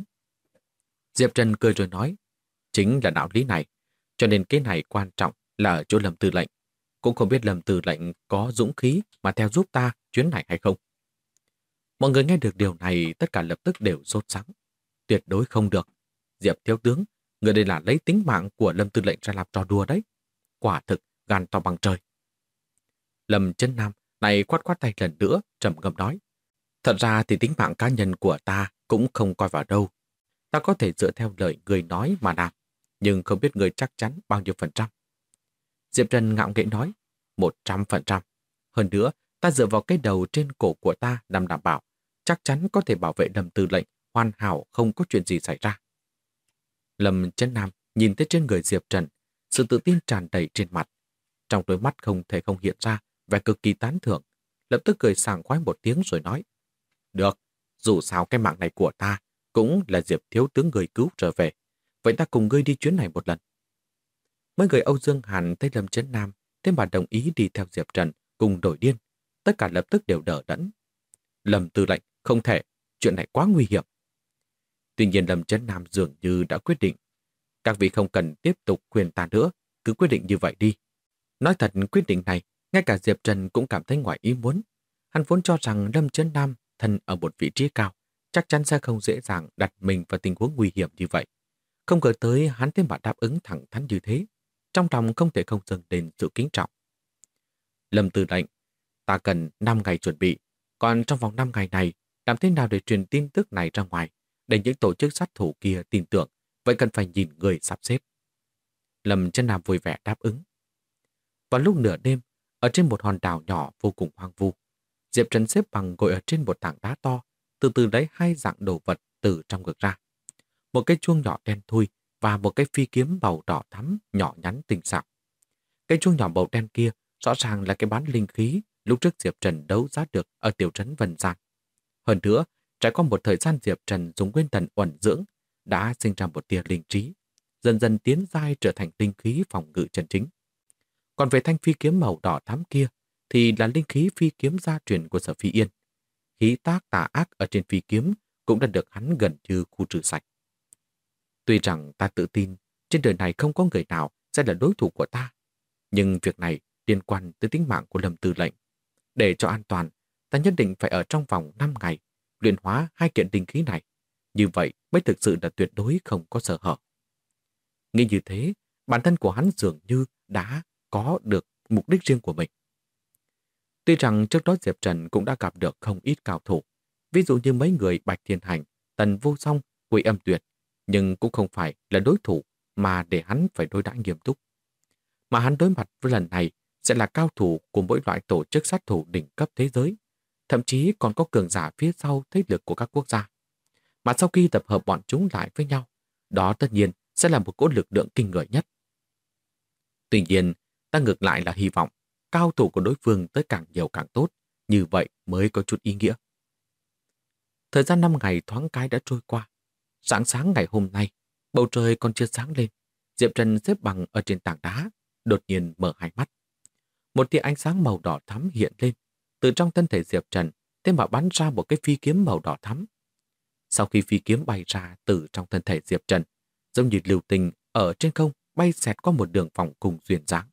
Speaker 1: Diệp Trần cười rồi nói: Chính là đạo lý này, cho nên cái này quan trọng là ở chỗ Lâm Tư lệnh. Cũng không biết Lâm Tư lệnh có dũng khí mà theo giúp ta chuyến này hay không. Mọi người nghe được điều này tất cả lập tức đều sốt sắng. Tuyệt đối không được. Diệp thiếu tướng, người đây là lấy tính mạng của Lâm Tư lệnh ra làm trò đùa đấy. Quả thực gan to bằng trời. Lâm Chân Nam này khoát khoát tay lần nữa, trầm ngâm nói: Thật ra thì tính mạng cá nhân của ta cũng không coi vào đâu. Ta có thể dựa theo lời người nói mà làm, nhưng không biết người chắc chắn bao nhiêu %. Diệp Trần ngạo nghễ nói: 100%. Hơn nữa, ta dựa vào cái đầu trên cổ của ta nằm đảm bảo, chắc chắn có thể bảo vệ Lâm Tư lệnh hoàn hảo, không có chuyện gì xảy ra. Lâm Chân Nam nhìn tới trên người Diệp Trần, sự tự tin tràn đầy trên mặt. Trong đôi mắt không thể không hiện ra vẻ cực kỳ tán thưởng, lập tức cười sảng khoái một tiếng rồi nói: Được, dù sao cái mạng này của ta cũng là Diệp thiếu tướng người cứu trở về, vậy ta cùng ngươi đi chuyến này một lần. Mấy người Âu Dương Hàn thấy Lâm Chấn Nam thế mà đồng ý đi theo Diệp Trần cùng đổi điên, tất cả lập tức đều đỡ đẫn. Lâm tư lệnh, không thể, chuyện này quá nguy hiểm. Tuy nhiên Lâm Chấn Nam dường như đã quyết định. Các vị không cần tiếp tục khuyên ta nữa, cứ quyết định như vậy đi. Nói thật, quyết định này, ngay cả Diệp Trần cũng cảm thấy ngoài ý muốn. Hắn vốn cho rằng Lâm Chấn Nam thân ở một vị trí cao, chắc chắn sẽ không dễ dàng đặt mình vào tình huống nguy hiểm như vậy. Không ngờ tới hắn thế mà đáp ứng thẳng thắn như thế. Trong lòng không thể không dâng lên sự kính trọng. Lâm Tư lệnh, ta cần 5 ngày chuẩn bị. Còn trong vòng 5 ngày này, làm thế nào để truyền tin tức này ra ngoài, để những tổ chức sát thủ kia tin tưởng, vậy cần phải nhìn người sắp xếp. Lâm Chấn Nam vui vẻ đáp ứng. Vào lúc nửa đêm, ở trên một hòn đảo nhỏ vô cùng hoang vu, Diệp Trần xếp bằng ngồi ở trên một tảng đá to, từ từ lấy 2 dạng đồ vật từ trong ngực ra. Một cái chuông nhỏ đen thui và một cái phi kiếm màu đỏ thắm nhỏ nhắn tinh xảo. Cái chuông nhỏ màu đen kia rõ ràng là cái bán linh khí lúc trước Diệp Trần đấu giá được ở tiểu trấn Vân Gian. Hơn nữa, trải qua một thời gian Diệp Trần dùng nguyên thần uẩn dưỡng, đã sinh ra một tia linh trí, dần dần tiến giai trở thành linh khí phòng ngự chân chính. Còn về thanh phi kiếm màu đỏ thắm kia, thì là linh khí phi kiếm gia truyền của Sở Phi Yên. Khí tác tà ác ở trên phi kiếm cũng đã được hắn gần như khu trừ sạch. Tuy rằng ta tự tin trên đời này không có người nào sẽ là đối thủ của ta, nhưng việc này liên quan tới tính mạng của Lâm Tư lệnh. Để cho an toàn, ta nhất định phải ở trong vòng 5 ngày luyện hóa 2 kiện linh khí này. Như vậy mới thực sự là tuyệt đối không có sơ hở. Nghĩ như thế, bản thân của hắn dường như đã có được mục đích riêng của mình. Tuy rằng trước đó Diệp Trần cũng đã gặp được không ít cao thủ, ví dụ như mấy người Bạch Thiên Hành, Tần Vô Song, Quỷ Âm Tuyệt, nhưng cũng không phải là đối thủ mà để hắn phải đối đãi nghiêm túc. Mà hắn đối mặt với lần này sẽ là cao thủ của mỗi loại tổ chức sát thủ đỉnh cấp thế giới, thậm chí còn có cường giả phía sau thế lực của các quốc gia. Mà sau khi tập hợp bọn chúng lại với nhau, đó tất nhiên sẽ là một cỗ lực lượng kinh người nhất. Tuy nhiên, ta ngược lại là hy vọng cao thủ của đối phương tới càng nhiều càng tốt, như vậy mới có chút ý nghĩa. Thời gian 5 ngày thoáng cái đã trôi qua. Sáng sáng ngày hôm nay, bầu trời còn chưa sáng lên. Diệp Trần xếp bằng ở trên tảng đá, đột nhiên mở hai mắt. Một tia ánh sáng màu đỏ thắm hiện lên. Từ trong thân thể Diệp Trần, thế mà bắn ra một cái phi kiếm màu đỏ thắm. Sau khi phi kiếm bay ra từ trong thân thể Diệp Trần, giống như lưu tình ở trên không bay xẹt qua một đường vòng cùng duyên dáng.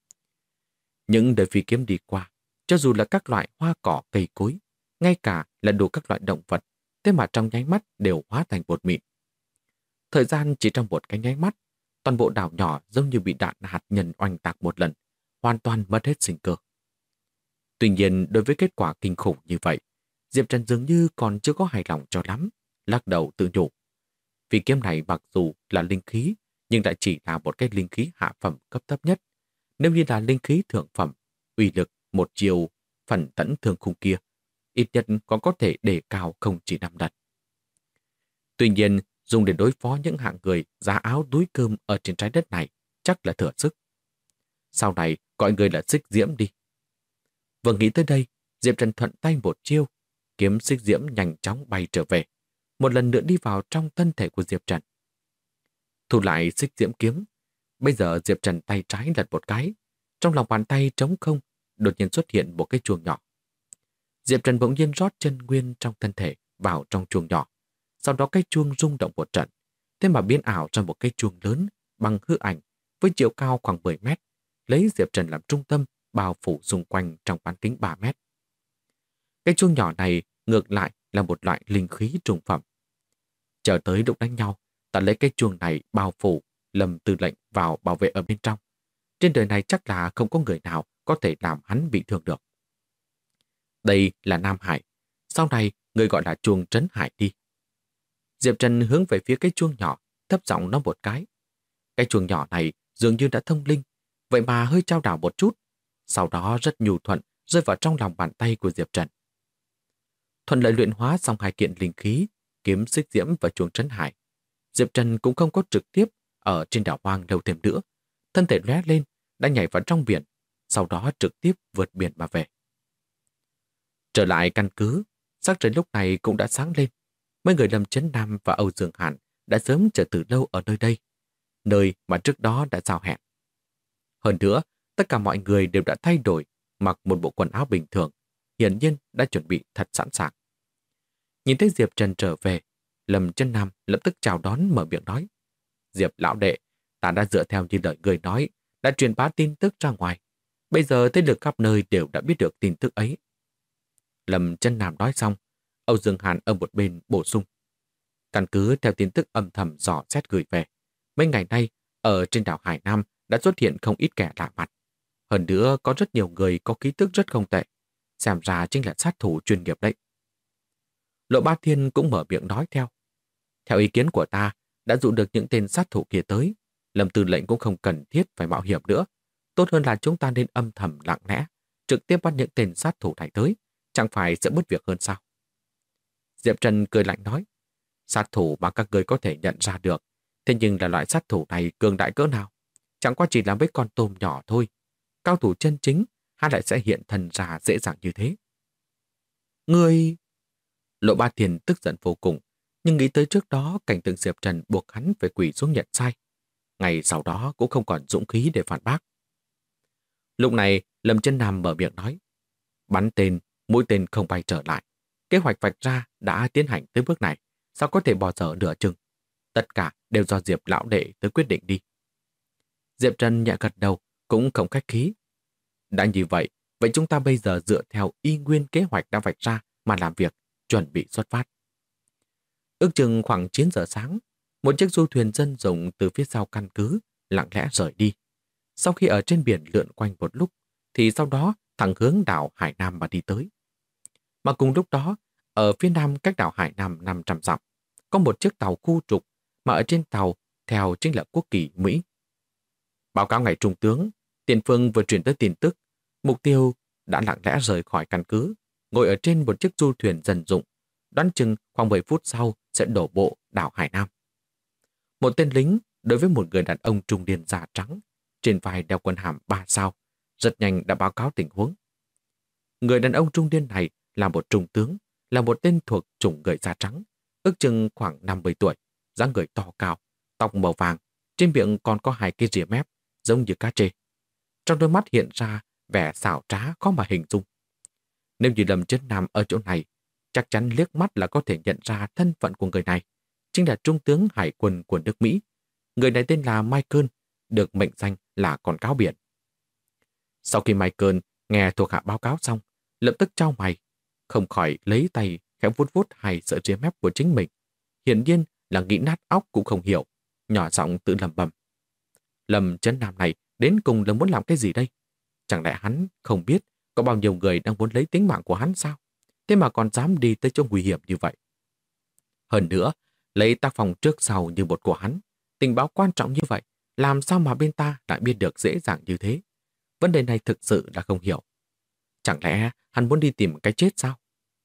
Speaker 1: Những đời phi kiếm đi qua, cho dù là các loại hoa cỏ cây cối, ngay cả là đủ các loại động vật, thế mà trong nháy mắt đều hóa thành bột mịn. Thời gian chỉ trong một cái nháy mắt, toàn bộ đảo nhỏ giống như bị đạn hạt nhân oanh tạc một lần, hoàn toàn mất hết sinh cơ. Tuy nhiên, đối với kết quả kinh khủng như vậy, Diệp Trần dường như còn chưa có hài lòng cho lắm, lắc đầu tự nhủ. Phi kiếm này mặc dù là linh khí, nhưng lại chỉ là một cái linh khí hạ phẩm cấp thấp nhất. Nếu như là linh khí thượng phẩm, uy lực một chiều phần tấn thương khung kia, ít nhất còn có thể đề cao không chỉ 5 lần. Tuy nhiên, dùng để đối phó những hạng người giá áo túi cơm ở trên trái đất này chắc là thừa sức. Sau này gọi người là Xích Diễm đi. Vừa nghĩ tới đây, Diệp Trần thuận tay một chiêu, kiếm Xích Diễm nhanh chóng bay trở về, một lần nữa đi vào trong thân thể của Diệp Trần. Thu lại Xích Diễm kiếm, bây giờ Diệp Trần tay trái lật một cái, trong lòng bàn tay trống không, đột nhiên xuất hiện một cái chuông nhỏ. Diệp Trần bỗng nhiên rót chân nguyên trong thân thể vào trong chuông nhỏ, sau đó cái chuông rung động một trận, thế mà biến ảo ra một cái chuông lớn bằng hư ảnh với chiều cao khoảng 10 mét, lấy Diệp Trần làm trung tâm, bao phủ xung quanh trong bán kính 3 mét. Cái chuông nhỏ này ngược lại là một loại linh khí trung phẩm. Chờ tới lúc đánh nhau, ta lấy cái chuông này bao phủ Lâm Tư lệnh vào bảo vệ ở bên trong. Trên đời này chắc là không có người nào có thể làm hắn bị thương được. Đây là Nam Hải, sau này người gọi là chuông Trấn Hải đi. Diệp Trần hướng về phía cái chuông nhỏ, thấp giọng nói một cái. Cái chuông nhỏ này dường như đã thông linh, vậy mà hơi chao đảo một chút, sau đó rất nhu thuận rơi vào trong lòng bàn tay của Diệp Trần. Thuận lợi luyện hóa xong 2 kiện linh khí, kiếm Xích Diễm và chuông Trấn Hải. Diệp Trần cũng không có trực tiếp ở trên đảo hoang lâu thêm nữa, thân thể lóe lên đã nhảy vào trong biển, sau đó trực tiếp vượt biển mà về. Trở lại căn cứ, sắc trời lúc này cũng đã sáng lên. Mấy người Lâm Chấn Nam và Âu Dương Hàn đã sớm chờ từ lâu ở nơi đây, nơi mà trước đó đã giao hẹn. Hơn nữa, tất cả mọi người đều đã thay đổi, mặc một bộ quần áo bình thường, hiển nhiên đã chuẩn bị thật sẵn sàng. Nhìn thấy Diệp Trần trở về, Lâm Chấn Nam lập tức chào đón mở miệng nói. Diệp lão đệ, ta đã dựa theo như lời người nói, đã truyền bá tin tức ra ngoài. Bây giờ thế lực khắp nơi đều đã biết được tin tức ấy. Lâm Chân Nam nói xong, Âu Dương Hàn ở một bên bổ sung. Căn cứ theo tin tức âm thầm dò xét gửi về, mấy ngày nay, ở trên đảo Hải Nam đã xuất hiện không ít kẻ lạ mặt. Hơn nữa có rất nhiều người có ký tức rất không tệ. Xem ra chính là sát thủ chuyên nghiệp đấy. Lộ Ba Thiên cũng mở miệng nói theo. Theo ý kiến của ta, đã dụ được những tên sát thủ kia tới. Lâm Tư lệnh cũng không cần thiết phải mạo hiểm nữa. Tốt hơn là chúng ta nên âm thầm lặng lẽ, trực tiếp bắt những tên sát thủ này tới. Chẳng phải sẽ bớt việc hơn sao? Diệp Trần cười lạnh nói. Sát thủ mà các người có thể nhận ra được. Thế nhưng là loại sát thủ này cường đại cỡ nào? Chẳng qua chỉ là mấy con tôm nhỏ thôi. Cao thủ chân chính, hắn lại sẽ hiện thân ra dễ dàng như thế. Người... Lộ Ba Thiên tức giận vô cùng, nhưng nghĩ tới trước đó cảnh tượng Diệp Trần buộc hắn phải quỳ xuống nhận sai. Ngày sau đó cũng không còn dũng khí để phản bác. Lúc này, Lâm Chân Nam mở miệng nói. Bắn tên, mũi tên không bay trở lại. Kế hoạch vạch ra đã tiến hành tới bước này, sao có thể bỏ dở nửa chừng? Tất cả đều do Diệp lão đệ tới quyết định đi. Diệp Trần nhẹ gật đầu, cũng không khách khí. Đã như vậy, vậy chúng ta bây giờ dựa theo y nguyên kế hoạch đã vạch ra mà làm việc, chuẩn bị xuất phát. Ước chừng khoảng 9 giờ sáng, một chiếc du thuyền dân dụng từ phía sau căn cứ lặng lẽ rời đi. Sau khi ở trên biển lượn quanh một lúc, thì sau đó thẳng hướng đảo Hải Nam mà đi tới. Mà cùng lúc đó, ở phía nam cách đảo Hải Nam 500 dặm, có một chiếc tàu khu trục mà ở trên tàu theo chính là quốc kỳ Mỹ. Báo cáo ngài trung tướng, Tiền Phương vừa truyền tới tin tức, mục tiêu đã lặng lẽ rời khỏi căn cứ, ngồi ở trên một chiếc du thuyền dân dụng, đoán chừng khoảng 10 phút sau sẽ đổ bộ đảo Hải Nam. Một tên lính đối với một người đàn ông trung niên da trắng, trên vai đeo quân hàm 3 sao, rất nhanh đã báo cáo tình huống. Người đàn ông trung niên này là một trung tướng, là một tên thuộc chủng người da trắng, ước chừng khoảng 50 tuổi, dáng người to cao, tóc màu vàng, trên miệng còn có 2 cái rìa mép, giống như cá trê. Trong đôi mắt hiện ra vẻ xảo trá khó mà hình dung. Nếu như Lâm Chân Nam ở chỗ này, chắc chắn liếc mắt là có thể nhận ra thân phận của người này. Chính là trung tướng hải quân của nước Mỹ. Người này tên là Michael, được mệnh danh là con cáo biển. Sau khi Michael nghe thuộc hạ báo cáo xong, lập tức chau mày, không khỏi lấy tay khẽ vuốt vuốt 2 sợi ria mép của chính mình. Hiển nhiên là nghĩ nát óc cũng không hiểu, nhỏ giọng tự lẩm bẩm. Lâm Chân Nam này đến cùng là muốn làm cái gì đây? Chẳng lẽ hắn không biết có bao nhiêu người đang muốn lấy tính mạng của hắn sao? Thế mà còn dám đi tới chỗ nguy hiểm như vậy. Hơn nữa, lấy tác phòng trước sau như một của hắn, tình báo quan trọng như vậy, làm sao mà bên ta lại biết được dễ dàng như thế? Vấn đề này thực sự là không hiểu. Chẳng lẽ hắn muốn đi tìm cái chết sao?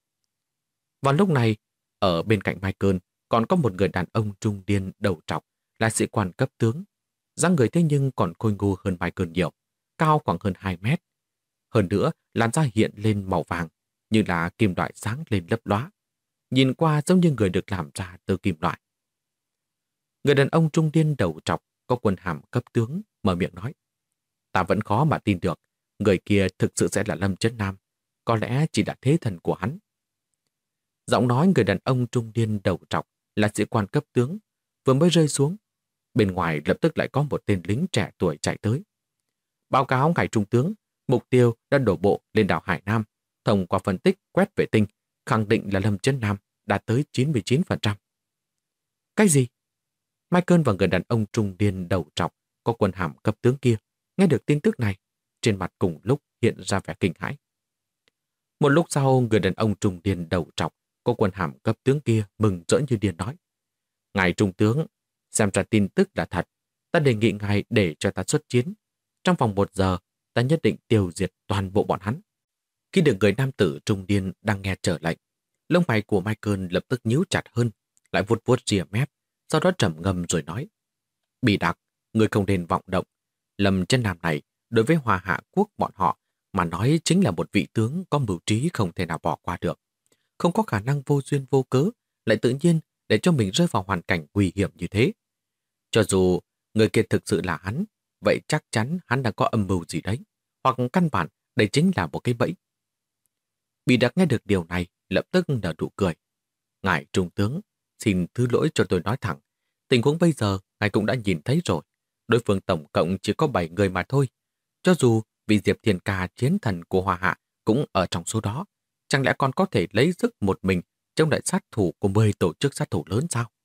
Speaker 1: Vào lúc này, ở bên cạnh Michael còn có một người đàn ông trung niên đầu trọc, là sĩ quan cấp tướng. Dáng người thế nhưng còn khôi ngô hơn Michael nhiều, cao khoảng hơn 2 mét. Hơn nữa, làn da hiện lên màu vàng, như là kim loại sáng lên lấp lóa. Nhìn qua giống như người được làm ra từ kim loại. Người đàn ông trung niên đầu trọc có quân hàm cấp tướng mở miệng nói. Ta vẫn khó mà tin được, người kia thực sự sẽ là Lâm Chân Nam, có lẽ chỉ là thế thần của hắn. Giọng nói người đàn ông trung niên đầu trọc là sĩ quan cấp tướng, vừa mới rơi xuống. Bên ngoài lập tức lại có một tên lính trẻ tuổi chạy tới. Báo cáo ngài trung tướng, mục tiêu đã đổ bộ lên đảo Hải Nam, thông qua phân tích quét vệ tinh, khẳng định là Lâm Chân Nam đạt tới 99%. Cái gì? Michael và người đàn ông trung niên đầu trọc có quân hàm cấp tướng kia nghe được tin tức này, trên mặt cùng lúc hiện ra vẻ kinh hãi. Một lúc sau, người đàn ông trung niên đầu trọc có quân hàm cấp tướng kia mừng rỡ như điên nói. Ngài trung tướng, xem ra tin tức là thật, ta đề nghị ngài để cho ta xuất chiến. Trong vòng 1 giờ, ta nhất định tiêu diệt toàn bộ bọn hắn. Khi được người nam tử trung niên đang nghe trở lệnh, lông mày của Michael lập tức nhíu chặt hơn, lại vuốt vuốt rìa mép, sau đó trầm ngâm rồi nói. Bị đặc, người không nên vọng động. Lâm Chân Nam này, đối với Hoa Hạ quốc bọn họ, mà nói chính là một vị tướng có mưu trí không thể nào bỏ qua được. Không có khả năng vô duyên vô cớ, lại tự nhiên để cho mình rơi vào hoàn cảnh nguy hiểm như thế. Cho dù người kia thực sự là hắn, vậy chắc chắn hắn đã có âm mưu gì đấy, hoặc căn bản đây chính là một cái bẫy. Bị đặc nghe được điều này, lập tức nở nụ cười. Ngài trung tướng, xin thứ lỗi cho tôi nói thẳng, Tình huống bây giờ ngài cũng đã nhìn thấy rồi. Đối phương tổng cộng chỉ có 7 người mà thôi. Cho dù vị Diệp Thiên Ca chiến thần của Hoa Hạ cũng ở trong số đó, chẳng lẽ còn có thể lấy sức một mình chống lại sát thủ của 10 tổ chức sát thủ lớn sao?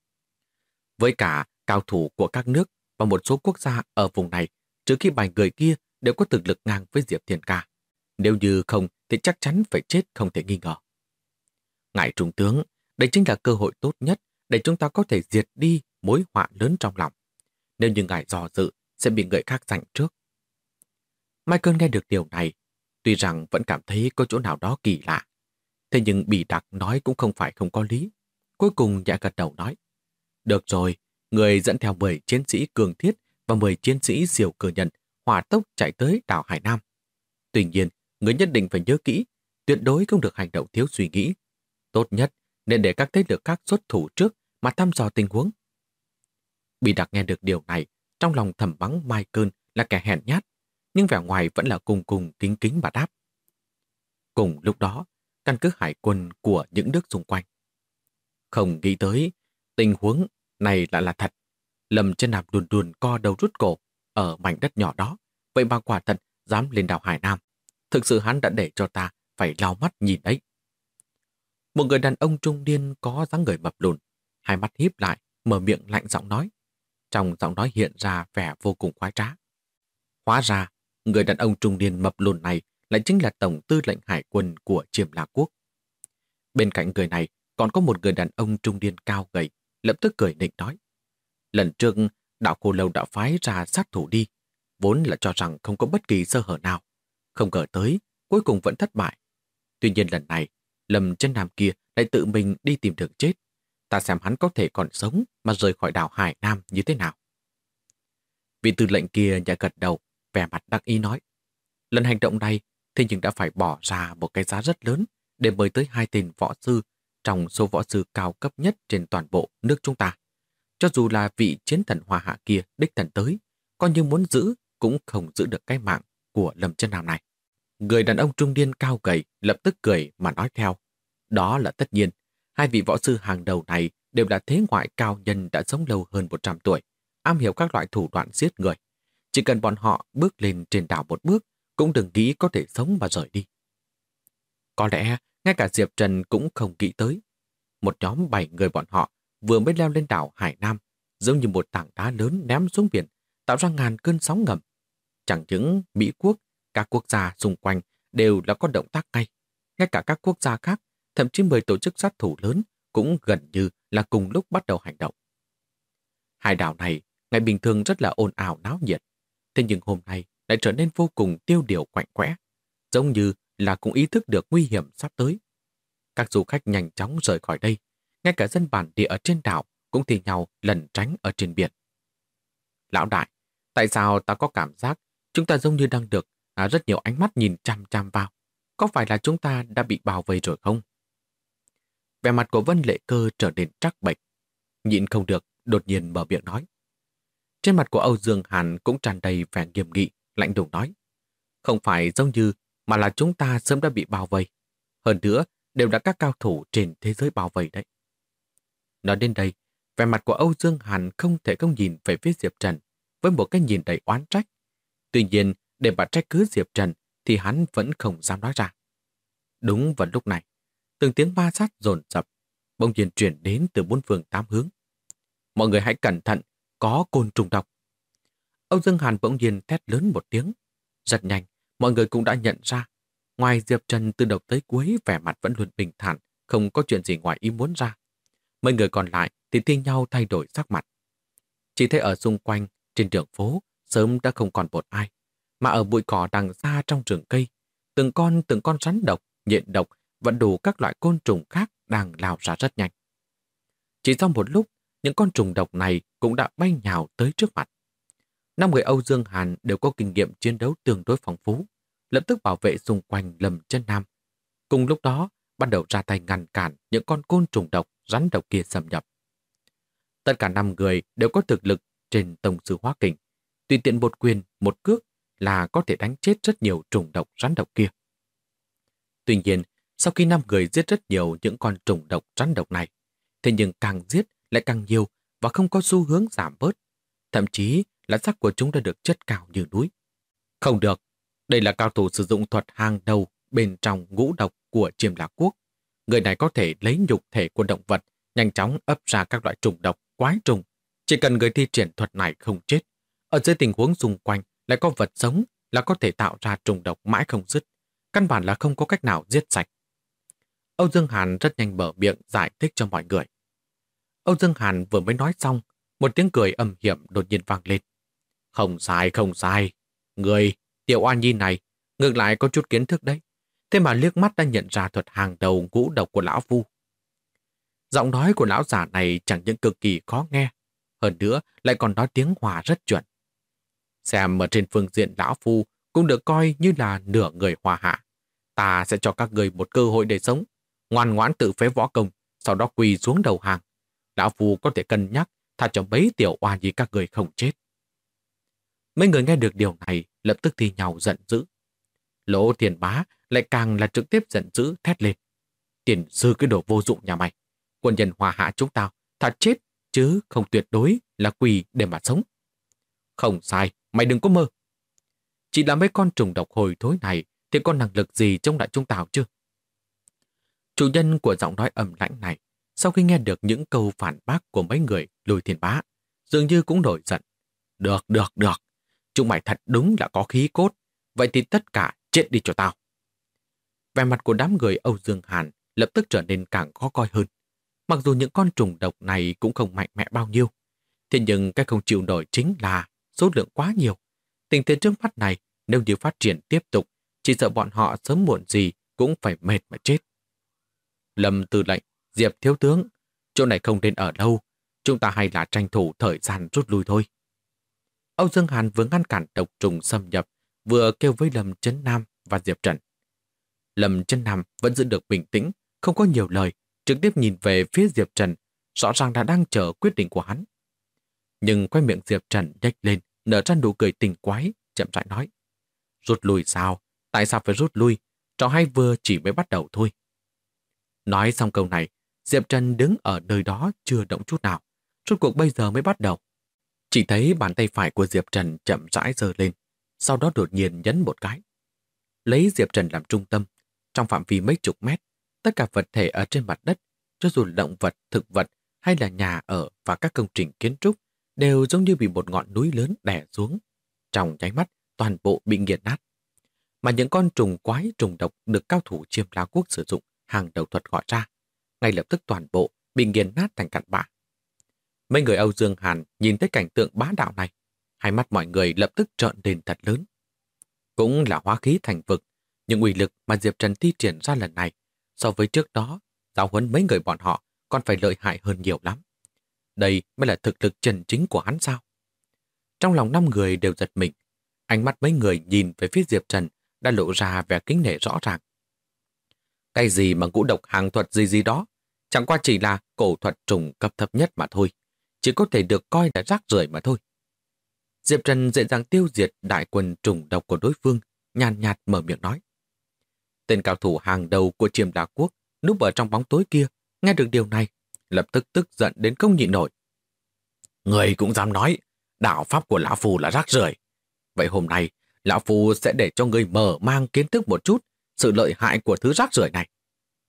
Speaker 1: Với cả cao thủ của các nước và một số quốc gia ở vùng này, trừ khi 7 người kia đều có thực lực ngang với Diệp Thiên Ca. Nếu như không thì chắc chắn phải chết không thể nghi ngờ. Ngài Trung tướng, đây chính là cơ hội tốt nhất để chúng ta có thể diệt đi mối họa lớn trong lòng. Nếu như ngài dò dự, sẽ bị người khác giành trước. Michael nghe được điều này, tuy rằng vẫn cảm thấy có chỗ nào đó kỳ lạ. Thế nhưng Bỉ Đặc nói cũng không phải không có lý. Cuối cùng nhẹ gật đầu nói, được rồi, người dẫn theo 10 chiến sĩ cường thiết và 10 chiến sĩ siêu cơ nhân hỏa tốc chạy tới đảo Hải Nam. Tuy nhiên, người nhất định phải nhớ kỹ, tuyệt đối không được hành động thiếu suy nghĩ. Tốt nhất nên để các thế lực khác xuất thủ trước mà thăm dò tình huống. Bỉ Đặc nghe được điều này, trong lòng thầm mắng Michael là kẻ hèn nhát, nhưng vẻ ngoài vẫn là cùng cùng kính kính mà đáp. Cùng lúc đó, căn cứ hải quân của những nước xung quanh. Không nghĩ tới, tình huống này lại là thật. Lâm Chân Nam đùn đùn co đầu rút cổ ở mảnh đất nhỏ đó, vậy mà quả thật dám lên đảo Hải Nam. Thực sự hắn đã để cho ta phải lau mắt nhìn đấy. Một người đàn ông trung niên có dáng người mập lùn, hai mắt híp lại, mở miệng lạnh giọng nói. Trong giọng nói hiện ra vẻ vô cùng khoái trá. Hóa ra, người đàn ông trung niên mập lùn này lại chính là Tổng tư lệnh hải quân của Chiêm La Quốc. Bên cạnh người này còn có một người đàn ông trung niên cao gầy, lập tức cười nịnh nói. Lần trước, đạo Khô Lâu đã phái ra sát thủ đi, vốn là cho rằng không có bất kỳ sơ hở nào. Không ngờ tới, cuối cùng vẫn thất bại. Tuy nhiên lần này, Lâm Chân Nam kia lại tự mình đi tìm đường chết. Ta xem hắn có thể còn sống mà rời khỏi đảo Hải Nam như thế nào. Vị tư lệnh kia nhẹ gật đầu, vẻ mặt đắc ý nói. Lần hành động này, thế nhưng đã phải bỏ ra một cái giá rất lớn để mời tới 2 tên võ sư trong số võ sư cao cấp nhất trên toàn bộ nước chúng ta. Cho dù là vị chiến thần Hoa Hạ kia đích thần tới, coi như muốn giữ cũng không giữ được cái mạng của Lâm Chân Nam này. Người đàn ông trung niên cao gầy lập tức cười mà nói theo. Đó là tất nhiên, 2 vị võ sư hàng đầu này đều là thế ngoại cao nhân đã sống lâu hơn 100 tuổi, am hiểu các loại thủ đoạn giết người. Chỉ cần bọn họ bước lên trên đảo một bước, cũng đừng nghĩ có thể sống mà rời đi. Có lẽ ngay cả Diệp Trần cũng không nghĩ tới. Một nhóm 7 người bọn họ vừa mới leo lên đảo Hải Nam, giống như một tảng đá lớn ném xuống biển, tạo ra ngàn cơn sóng ngầm. Chẳng những Mỹ Quốc, các quốc gia xung quanh đều đã có động tác ngay. Ngay cả các quốc gia khác, thậm chí 10 tổ chức sát thủ lớn cũng gần như là cùng lúc bắt đầu hành động. Hai đảo này ngày bình thường rất là ồn ào náo nhiệt, thế nhưng hôm nay lại trở nên vô cùng tiêu điều quạnh quẽ, giống như là cũng ý thức được nguy hiểm sắp tới. Các du khách nhanh chóng rời khỏi đây, ngay cả dân bản địa ở trên đảo cũng thì nhau lẩn tránh ở trên biển. Lão đại, tại sao ta có cảm giác chúng ta giống như đang được rất nhiều ánh mắt nhìn chăm chăm vào? Có phải là chúng ta đã bị bao vây rồi không? Vẻ mặt của Vân Lệ Cơ trở nên trắc bệch, nhịn không được, đột nhiên mở miệng nói. Trên mặt của Âu Dương Hàn cũng tràn đầy vẻ nghiêm nghị, lạnh lùng nói. Không phải giống như, mà là chúng ta sớm đã bị bao vây. Hơn nữa, đều là các cao thủ trên thế giới bao vây đấy. Nói đến đây, vẻ mặt của Âu Dương Hàn không thể không nhìn về phía Diệp Trần với một cái nhìn đầy oán trách. Tuy nhiên, để mà trách cứ Diệp Trần thì hắn vẫn không dám nói ra. Đúng vào lúc này, từng tiếng ma sát dồn dập bỗng nhiên truyền đến từ 4 phương 8 hướng. Mọi người hãy cẩn thận, có côn trùng độc. Âu Dương Hàn bỗng nhiên thét lớn một tiếng. Rất nhanh, mọi người cũng đã nhận ra. Ngoài Diệp Trần từ đầu tới cuối vẻ mặt vẫn luôn bình thản, không có chuyện gì ngoài ý muốn ra. Mấy người còn lại thì thi nhau thay đổi sắc mặt. Chỉ thấy ở xung quanh, trên đường phố, sớm đã không còn một ai. Mà ở bụi cỏ đằng xa trong rừng cây, từng con rắn độc, nhện độc và đủ các loại côn trùng khác đang lao ra rất nhanh. Chỉ sau một lúc, những con trùng độc này cũng đã bay nhào tới trước mặt. 5 người Âu Dương Hàn đều có kinh nghiệm chiến đấu tương đối phong phú, lập tức bảo vệ xung quanh Lâm Chân Nam. Cùng lúc đó, bắt đầu ra tay ngăn cản những con côn trùng độc, rắn độc kia xâm nhập. Tất cả 5 người đều có thực lực trên tông sư hóa kình, tùy tiện một quyền, một cước là có thể đánh chết rất nhiều trùng độc, rắn độc kia. Tuy nhiên, sau khi 5 người giết rất nhiều những con trùng độc, rắn độc này, thế nhưng càng giết lại càng nhiều và không có xu hướng giảm bớt. Thậm chí là sắc của chúng đã được chất cao như núi. Không được, đây là cao thủ sử dụng thuật hàng đầu bên trong ngũ độc của Chiêm La Quốc. Người này có thể lấy nhục thể của động vật, nhanh chóng ấp ra các loại trùng độc, quái trùng. Chỉ cần người thi triển thuật này không chết, ở dưới tình huống xung quanh lại có vật sống là có thể tạo ra trùng độc mãi không dứt. Căn bản là không có cách nào giết sạch. Âu Dương Hàn rất nhanh mở miệng giải thích cho mọi người. Âu Dương Hàn vừa mới nói xong, một tiếng cười âm hiểm đột nhiên vang lên. Không sai, không sai. Người, Tiểu Oan Nhi này, ngược lại có chút kiến thức đấy. Thế mà liếc mắt đã nhận ra thuật hàng đầu ngũ độc của lão phu. Giọng nói của lão giả này chẳng những cực kỳ khó nghe, hơn nữa lại còn nói tiếng Hòa rất chuẩn. Xem ở trên phương diện lão phu cũng được coi như là nửa người Hòa hạ. Ta sẽ cho các người một cơ hội để sống, ngoan ngoãn tự phế võ công, sau đó quỳ xuống đầu hàng. Lão phu có thể cân nhắc tha cho mấy tiểu oan nhi các người không chết. Mấy người nghe được điều này lập tức thi nhau giận dữ. Lỗ Thiền Bá lại càng là trực tiếp giận dữ thét lên. Tiền sư cái đồ vô dụng nhà mày. Quân nhân Hòa hạ chúng tao thà chết chứ không tuyệt đối là quỳ để mà sống. Không sai, mày đừng có mơ. Chỉ là mấy con trùng độc hồi thối này thì có năng lực gì chống lại chúng tao chứ? Chủ nhân của giọng nói ầm lãnh này, sau khi nghe được những câu phản bác của mấy người Lôi Thiên Bá, dường như cũng nổi giận. Được. Chúng mày thật đúng là có khí cốt. Vậy thì tất cả chết đi cho tao. Vẻ mặt của đám người Âu Dương Hàn lập tức trở nên càng khó coi hơn. Mặc dù những con trùng độc này cũng không mạnh mẽ bao nhiêu, thế nhưng cái không chịu nổi chính là số lượng quá nhiều. Tình thế trước mắt này, nếu như phát triển tiếp tục, chỉ sợ bọn họ sớm muộn gì cũng phải mệt mà chết. Lâm Tư lệnh, Diệp thiếu tướng, chỗ này không nên ở lâu, chúng ta hay là tranh thủ thời gian rút lui thôi. Âu Dương Hàn vừa ngăn cản độc trùng xâm nhập, vừa kêu với Lâm Chấn Nam và Diệp Trần. Lâm Chấn Nam vẫn giữ được bình tĩnh, không có nhiều lời, trực tiếp nhìn về phía Diệp Trần, rõ ràng là đang chờ quyết định của hắn. Nhưng quay miệng Diệp Trần nhếch lên, nở ra nụ cười tình quái, chậm rãi nói. Rút lui sao? Tại sao phải rút lui? Trò hay vừa chỉ mới bắt đầu thôi. Nói xong câu này, Diệp Trần đứng ở nơi đó chưa động chút nào. Rốt cuộc bây giờ mới bắt đầu. Chỉ thấy bàn tay phải của Diệp Trần chậm rãi giơ lên, sau đó đột nhiên nhấn một cái. Lấy Diệp Trần làm trung tâm, trong phạm vi mấy chục mét, tất cả vật thể ở trên mặt đất, cho dù động vật, thực vật hay là nhà ở và các công trình kiến trúc, đều giống như bị một ngọn núi lớn đè xuống. Trong nháy mắt, toàn bộ bị nghiền nát. Mà những con trùng quái trùng độc được cao thủ Chiêm La Quốc sử dụng hàng đầu thuật gọi ra, ngay lập tức toàn bộ bị nghiền nát thành cặn bã. Mấy người Âu Dương Hàn nhìn thấy cảnh tượng bá đạo này, hai mắt mọi người lập tức trợn lên thật lớn. Cũng là hóa khí thành vực, nhưng uy lực mà Diệp Trần thi triển ra lần này, so với trước đó, giáo huấn mấy người bọn họ còn phải lợi hại hơn nhiều lắm. Đây mới là thực lực chân chính của hắn sao? Trong lòng 5 người đều giật mình, ánh mắt mấy người nhìn về phía Diệp Trần đã lộ ra vẻ kính nể rõ ràng. Cái gì mà ngũ độc hàng thuật gì đó, chẳng qua chỉ là cổ thuật trùng cấp thấp nhất mà thôi, chỉ có thể được coi là rác rưởi mà thôi. Diệp Trần dễ dàng tiêu diệt đại quân trùng độc của đối phương, nhàn nhạt mở miệng nói. Tên cao thủ hàng đầu của Chiêm La Quốc núp ở trong bóng tối kia, nghe được điều này, lập tức tức giận đến không nhịn nổi. Người cũng dám nói, đạo pháp của Lão Phu là rác rưởi. Vậy hôm nay, Lão Phu sẽ để cho người mở mang kiến thức một chút sự lợi hại của thứ rác rưởi này.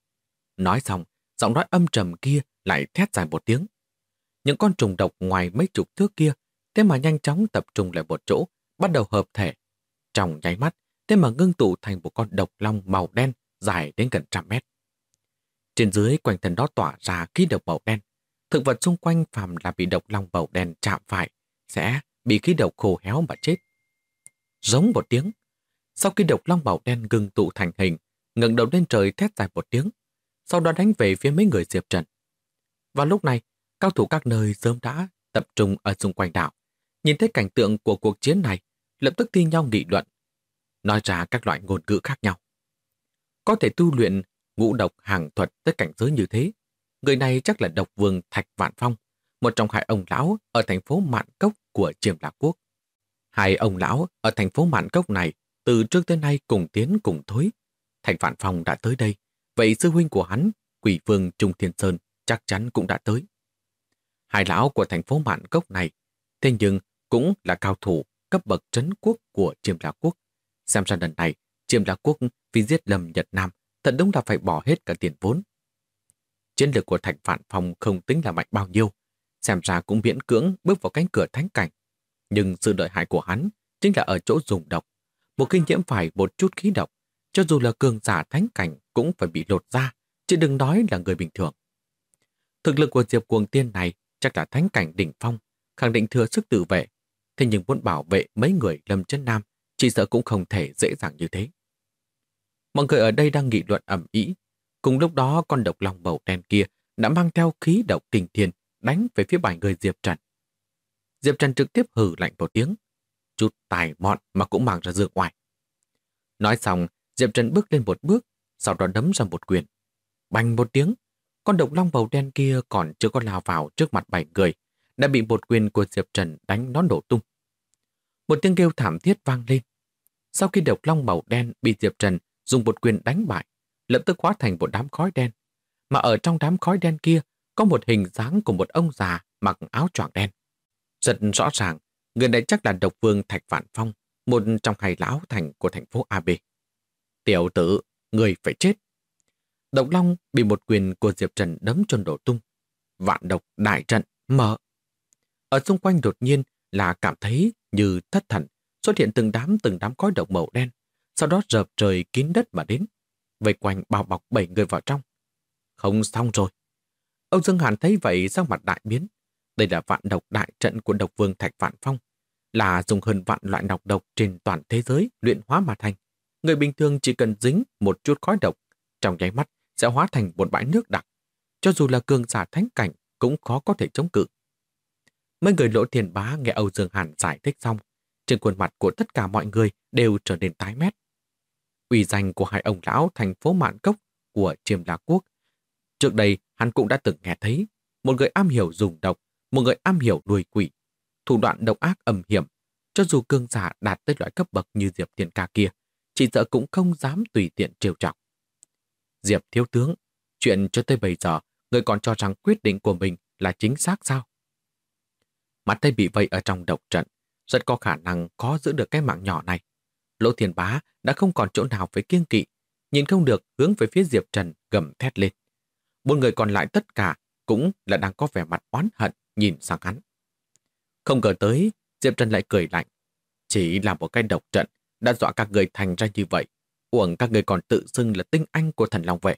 Speaker 1: Nói xong, giọng nói âm trầm kia lại thét dài một tiếng. Những con trùng độc ngoài mấy chục thước kia, thế mà nhanh chóng tập trung lại một chỗ, bắt đầu hợp thể. Trong nháy mắt, thế mà ngưng tụ thành một con độc long màu đen dài đến gần 100 mét. Trên dưới quanh thân đó tỏa ra khí độc màu đen. Thực vật xung quanh phàm là bị độc long màu đen chạm phải, sẽ bị khí độc khô héo mà chết. Giống một tiếng. Sau khi độc long màu đen ngưng tụ thành hình, ngẩng đầu lên trời thét dài một tiếng, sau đó đánh về phía mấy người Diệp Trần. Vào lúc này, cao thủ các nơi sớm đã tập trung ở xung quanh đảo. Nhìn thấy cảnh tượng của cuộc chiến này, lập tức thi nhau nghị luận, nói ra các loại ngôn ngữ khác nhau. Có thể tu luyện ngũ độc hàng thuật tới cảnh giới như thế, người này chắc là độc vương Thạch Vạn Phong, một trong hai ông lão ở thành phố Mạn Cốc của Chiêm La Quốc. Hai ông lão ở thành phố Mạn Cốc này từ trước tới nay cùng tiến cùng thối. Thạch Vạn Phong đã tới đây, vậy sư huynh của hắn, Quỷ Vương Trung Thiên Sơn, chắc chắn cũng đã tới. Hai lão của thành phố Mạn Cốc này, thế nhưng cũng là cao thủ cấp bậc trấn quốc của Chiêm La Quốc. Xem ra lần này, Chiêm La Quốc vì giết lầm Nhật Nam, thật đúng là phải bỏ hết cả tiền vốn. Chiến lược của Thạch Vạn Phong không tính là mạnh bao nhiêu, xem ra cũng miễn cưỡng bước vào cánh cửa thánh cảnh. Nhưng sự lợi hại của hắn chính là ở chỗ dùng độc. Một khi nhiễm phải một chút khí độc, cho dù là cường giả thánh cảnh cũng phải bị lột ra, chứ đừng nói là người bình thường. Thực lực của Diệp Cuồng Tiên này chắc là thánh cảnh đỉnh phong, khẳng định thừa sức tự vệ. Thế nhưng muốn bảo vệ mấy người Lâm Chân Nam, chỉ sợ cũng không thể dễ dàng như thế. Mọi người ở đây đang nghị luận ầm ĩ. Cùng lúc đó con độc long màu đen kia đã mang theo khí độc kinh thiên đánh về phía bảy người Diệp Trần. Diệp Trần trực tiếp hừ lạnh một tiếng. Chút tài mọn mà cũng mang ra dược ngoài. Nói xong, Diệp Trần bước lên một bước, sau đó đấm ra một quyền. Bành một tiếng, con độc long màu đen kia còn chưa có lao vào trước mặt bảy người, đã bị một quyền của Diệp Trần đánh nó nổ tung. Một tiếng kêu thảm thiết vang lên. Sau khi độc long màu đen bị Diệp Trần dùng một quyền đánh bại, lập tức hóa thành một đám khói đen. Mà ở trong đám khói đen kia có một hình dáng của một ông già mặc áo choàng đen. Rất rõ ràng, người này chắc là độc vương Thạch Vạn Phong, một trong hai lão thành của thành phố AB. Tiểu tử, người phải chết. Độc long bị một quyền của Diệp Trần đấm cho đổ tung. Vạn độc đại trận mở. Ở xung quanh đột nhiên là cảm thấy như thất thần, xuất hiện từng đám khói độc màu đen, sau đó rợp trời kín đất mà đến, vây quanh bao bọc 7 người vào trong. Không xong rồi. Âu Dương Hàn thấy vậy sắc mặt đại biến. Đây là vạn độc đại trận của độc vương Thạch Vạn Phong, là dùng hơn vạn loại nọc độc trên toàn thế giới luyện hóa mà thành. Người bình thường chỉ cần dính một chút khói độc, trong nháy mắt sẽ hóa thành một bãi nước đặc. Cho dù là cường giả thánh cảnh cũng khó có thể chống cự. Mấy người Lỗ Thiền Bá nghe Âu Dương Hàn giải thích xong, trên khuôn mặt của tất cả mọi người đều trở nên tái mét. Uy danh của hai ông lão thành phố Mạn Cốc của Chiêm La Quốc. Trước đây hắn cũng đã từng nghe thấy, một người am hiểu dùng độc, một người am hiểu nuôi quỷ. Thủ đoạn độc ác âm hiểm, cho dù cường giả đạt tới loại cấp bậc như Diệp Thiên Ca kia, chỉ sợ cũng không dám tùy tiện trêu chọc. Diệp thiếu tướng, chuyện cho tới bây giờ, người còn cho rằng quyết định của mình là chính xác sao? Mắt thấy bị vây ở trong độc trận, rất có khả năng khó giữ được cái mạng nhỏ này. Lỗ Thiền Bá đã không còn chỗ nào phải kiêng kỵ, nhìn không được hướng về phía Diệp Trần gầm thét lên. 4 người còn lại tất cả cũng là đang có vẻ mặt oán hận nhìn sang hắn. Không ngờ tới, Diệp Trần lại cười lạnh. Chỉ là một cái độc trận đã dọa các người thành ra như vậy. Uổng các người còn tự xưng là tinh anh của Thần Long Vệ.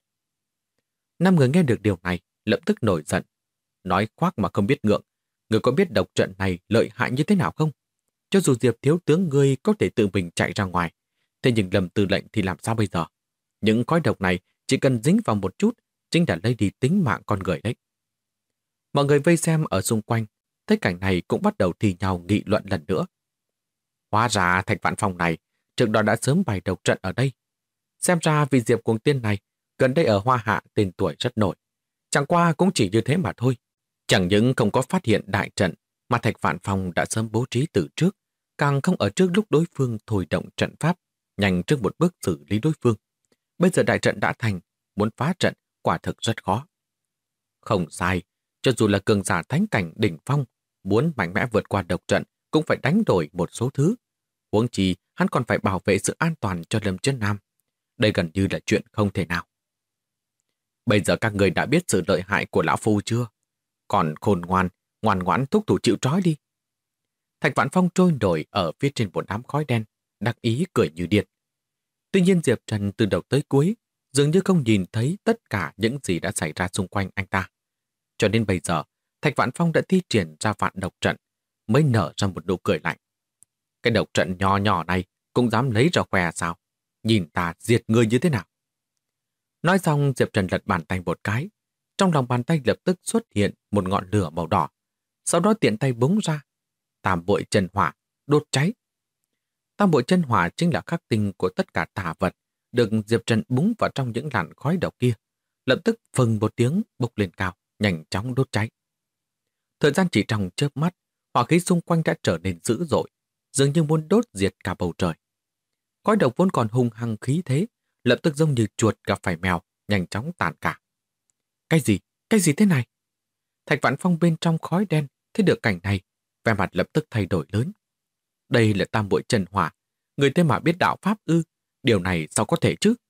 Speaker 1: 5 người nghe được điều này lập tức nổi giận. Nói khoác mà không biết ngượng. Người có biết độc trận này lợi hại như thế nào không? Cho dù Diệp thiếu tướng ngươi có thể tự mình chạy ra ngoài, thế nhưng Lâm tư lệnh thì làm sao bây giờ? Những khói độc này chỉ cần dính vào một chút chính là lấy đi tính mạng con người đấy. Mọi người vây xem ở xung quanh, thấy cảnh này cũng bắt đầu thì nhau nghị luận lần nữa. Hóa ra Thạch Vạn Phong này trước đó đã sớm bày độc trận ở đây. Xem ra vì Diệp Cuồng Tiên này gần đây ở Hoa Hạ tên tuổi rất nổi. Chẳng qua cũng chỉ như thế mà thôi. Chẳng những không có phát hiện đại trận mà Thạch Vạn Phong đã sớm bố trí từ trước, càng không ở trước lúc đối phương thôi động trận pháp, nhanh trước một bước xử lý đối phương. Bây giờ đại trận đã thành, muốn phá trận quả thực rất khó. Không sai, cho dù là cường giả thánh cảnh đỉnh phong, muốn mạnh mẽ vượt qua độc trận cũng phải đánh đổi một số thứ. Huống chi hắn còn phải bảo vệ sự an toàn cho Lâm Chân Nam. Đây gần như là chuyện không thể nào. Bây giờ các người đã biết sự lợi hại của lão phu chưa? Còn khôn ngoan, ngoan ngoãn thúc thủ chịu trói đi. Thạch Vạn Phong trôi nổi ở phía trên một đám khói đen, đắc ý cười như điên. Tuy nhiên Diệp Trần từ đầu tới cuối dường như không nhìn thấy tất cả những gì đã xảy ra xung quanh anh ta. Cho đến bây giờ, Thạch Vạn Phong đã thi triển ra vạn độc trận, mới nở ra một nụ cười lạnh. Cái độc trận nhỏ nhỏ này cũng dám lấy ra khoe sao? Nhìn ta diệt người như thế nào? Nói xong Diệp Trần lật bàn tay một cái. Trong lòng bàn tay lập tức xuất hiện một ngọn lửa màu đỏ. Sau đó tiện tay búng ra. Tam bội chân hỏa, đốt cháy. Tam bội chân hỏa chính là khắc tinh của tất cả tà vật, được Diệp Trần búng vào trong những làn khói độc kia. Lập tức phừng một tiếng bốc lên cao, nhanh chóng đốt cháy. Thời gian chỉ trong chớp mắt, hỏa khí xung quanh đã trở nên dữ dội, dường như muốn đốt diệt cả bầu trời. Khói độc vốn còn hung hăng khí thế, lập tức giống như chuột gặp phải mèo, nhanh chóng tàn cả. Cái gì? Cái gì thế này? Thạch Vạn Phong bên trong khói đen thấy được cảnh này, vẻ mặt lập tức thay đổi lớn. Đây là Tam Muội Chân Hỏa, người thế mà biết đạo pháp ư? Điều này sao có thể chứ?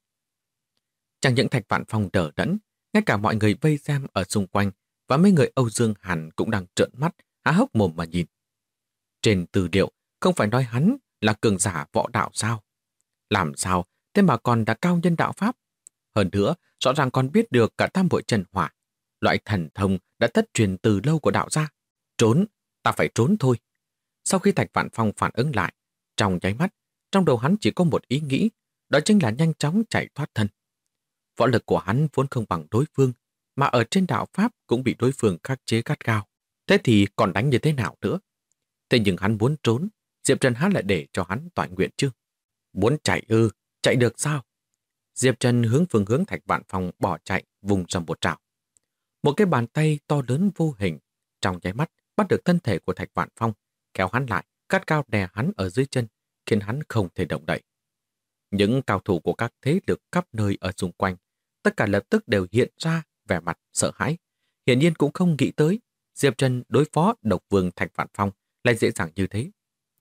Speaker 1: Chẳng những Thạch Vạn Phong đờ đẫn, ngay cả mọi người vây xem ở xung quanh và mấy người Âu Dương Hàn cũng đang trợn mắt, há hốc mồm mà nhìn. Trên tư liệu, không phải nói hắn là cường giả võ đạo sao? Làm sao, thế mà còn đã cao nhân đạo pháp? Hơn nữa, rõ ràng còn biết được cả Tam Muội Chân Hỏa, loại thần thông đã thất truyền từ lâu của đạo gia. Trốn, ta phải trốn thôi. Sau khi Thạch Vạn Phong phản ứng lại, trong nháy mắt, trong đầu hắn chỉ có một ý nghĩ, đó chính là nhanh chóng chạy thoát thân. Võ lực của hắn vốn không bằng đối phương, mà ở trên đạo pháp cũng bị đối phương khắc chế gắt gao. Thế thì còn đánh như thế nào nữa? Thế nhưng hắn muốn trốn, Diệp Trần hắn lại để cho hắn toại nguyện chứ? Muốn chạy ư, chạy được sao? Diệp Trần hướng phương hướng Thạch Vạn Phong bỏ chạy, vùng ra một trảo. Một cái bàn tay to lớn vô hình, trong nháy mắt bắt được thân thể của Thạch Vạn Phong, kéo hắn lại, cắt cao đè hắn ở dưới chân, khiến hắn không thể động đậy. Những cao thủ của các thế lực khắp nơi ở xung quanh, tất cả lập tức đều hiện ra vẻ mặt sợ hãi. Hiển nhiên cũng không nghĩ tới, Diệp Trần đối phó độc vương Thạch Vạn Phong lại dễ dàng như thế.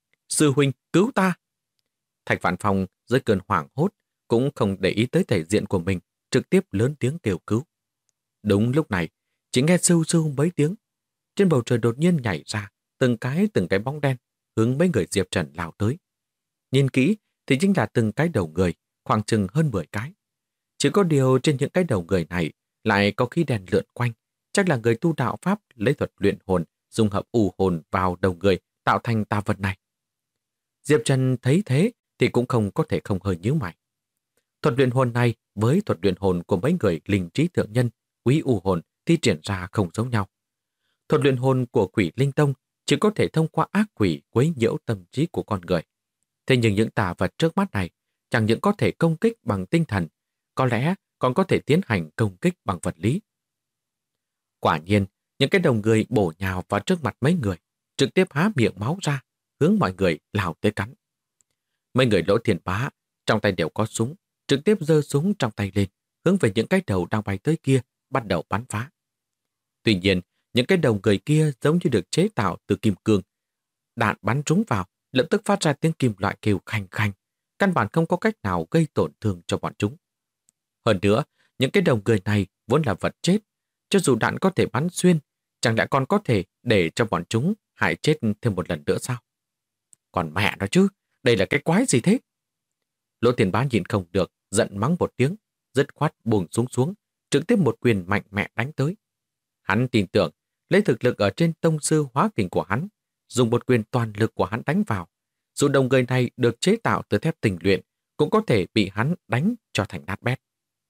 Speaker 1: Sư huynh, cứu ta! Thạch Vạn Phong dưới cơn hoảng hốt, cũng không để ý tới thể diện của mình, trực tiếp lớn tiếng kêu cứu. Đúng lúc này, chỉ nghe sưu sưu mấy tiếng. Trên bầu trời đột nhiên nhảy ra, từng cái bóng đen, hướng mấy người Diệp Trần lao tới. Nhìn kỹ thì chính là từng cái đầu người, khoảng chừng hơn 10 cái. Chỉ có điều trên những cái đầu người này lại có khí đèn lượn quanh, chắc là người tu đạo pháp lấy thuật luyện hồn, dung hợp u hồn vào đầu người tạo thành tà vật này. Diệp Trần thấy thế thì cũng không có thể không hơi nhíu mày. Thuật luyện hồn này với thuật luyện hồn của mấy người linh trí thượng nhân, quý u hồn thi triển ra không giống nhau. Thuật luyện hồn của Quỷ Linh Tông chỉ có thể thông qua ác quỷ quấy nhiễu tâm trí của con người. Thế nhưng những tà vật trước mắt này chẳng những có thể công kích bằng tinh thần, có lẽ còn có thể tiến hành công kích bằng vật lý. Quả nhiên, những cái đầu người bổ nhào vào trước mặt mấy người, trực tiếp há miệng máu ra, hướng mọi người lao tới cắn. Mấy người Lỗ Thiền Bá trong tay đều có súng, trực tiếp giơ súng trong tay lên, hướng về những cái đầu đang bay tới kia, bắt đầu bắn phá. Tuy nhiên, những cái đầu người kia giống như được chế tạo từ kim cương. Đạn bắn trúng vào, lập tức phát ra tiếng kim loại kêu khanh khanh, căn bản không có cách nào gây tổn thương cho bọn chúng. Hơn nữa, những cái đầu người này vốn là vật chết, cho dù đạn có thể bắn xuyên, chẳng lẽ còn có thể để cho bọn chúng hại chết thêm một lần nữa sao? Còn mẹ nó chứ, đây là cái quái gì thế? Lỗ Tiền Bá nhìn không được, giận mắng một tiếng, dứt khoát buông súng xuống, trực tiếp một quyền mạnh mẽ đánh tới. Hắn tin tưởng, lấy thực lực ở trên tông sư hóa kình của hắn, dùng một quyền toàn lực của hắn đánh vào. Dù đầu người này được chế tạo từ thép tình luyện, cũng có thể bị hắn đánh cho thành nát bét.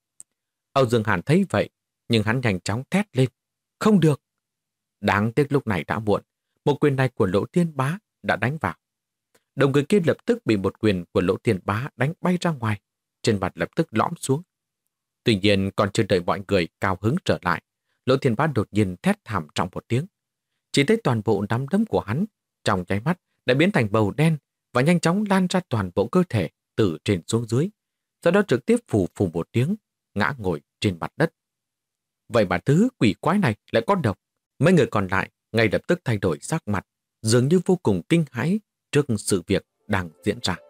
Speaker 1: Âu Dương Hàn thấy vậy, nhưng hắn nhanh chóng thét lên. Không được! Đáng tiếc lúc này đã muộn, một quyền này của Lỗ Thiên Bá đã đánh vào. Đầu người kia lập tức bị một quyền của Lỗ Thiên Bá đánh bay ra ngoài, trên mặt lập tức lõm xuống. Tuy nhiên còn chưa đợi mọi người cao hứng trở lại, Lỗ Thiên Bá đột nhiên thét thảm trọng một tiếng. Chỉ thấy toàn bộ nắm đấm của hắn trong nháy mắt đã biến thành bầu đen và nhanh chóng lan ra toàn bộ cơ thể từ trên xuống dưới, sau đó trực tiếp phù phù một tiếng, ngã ngồi trên mặt đất. Vậy mà thứ quỷ quái này lại có độc. Mấy người còn lại ngay lập tức thay đổi sắc mặt, dường như vô cùng kinh hãi trước sự việc đang diễn ra.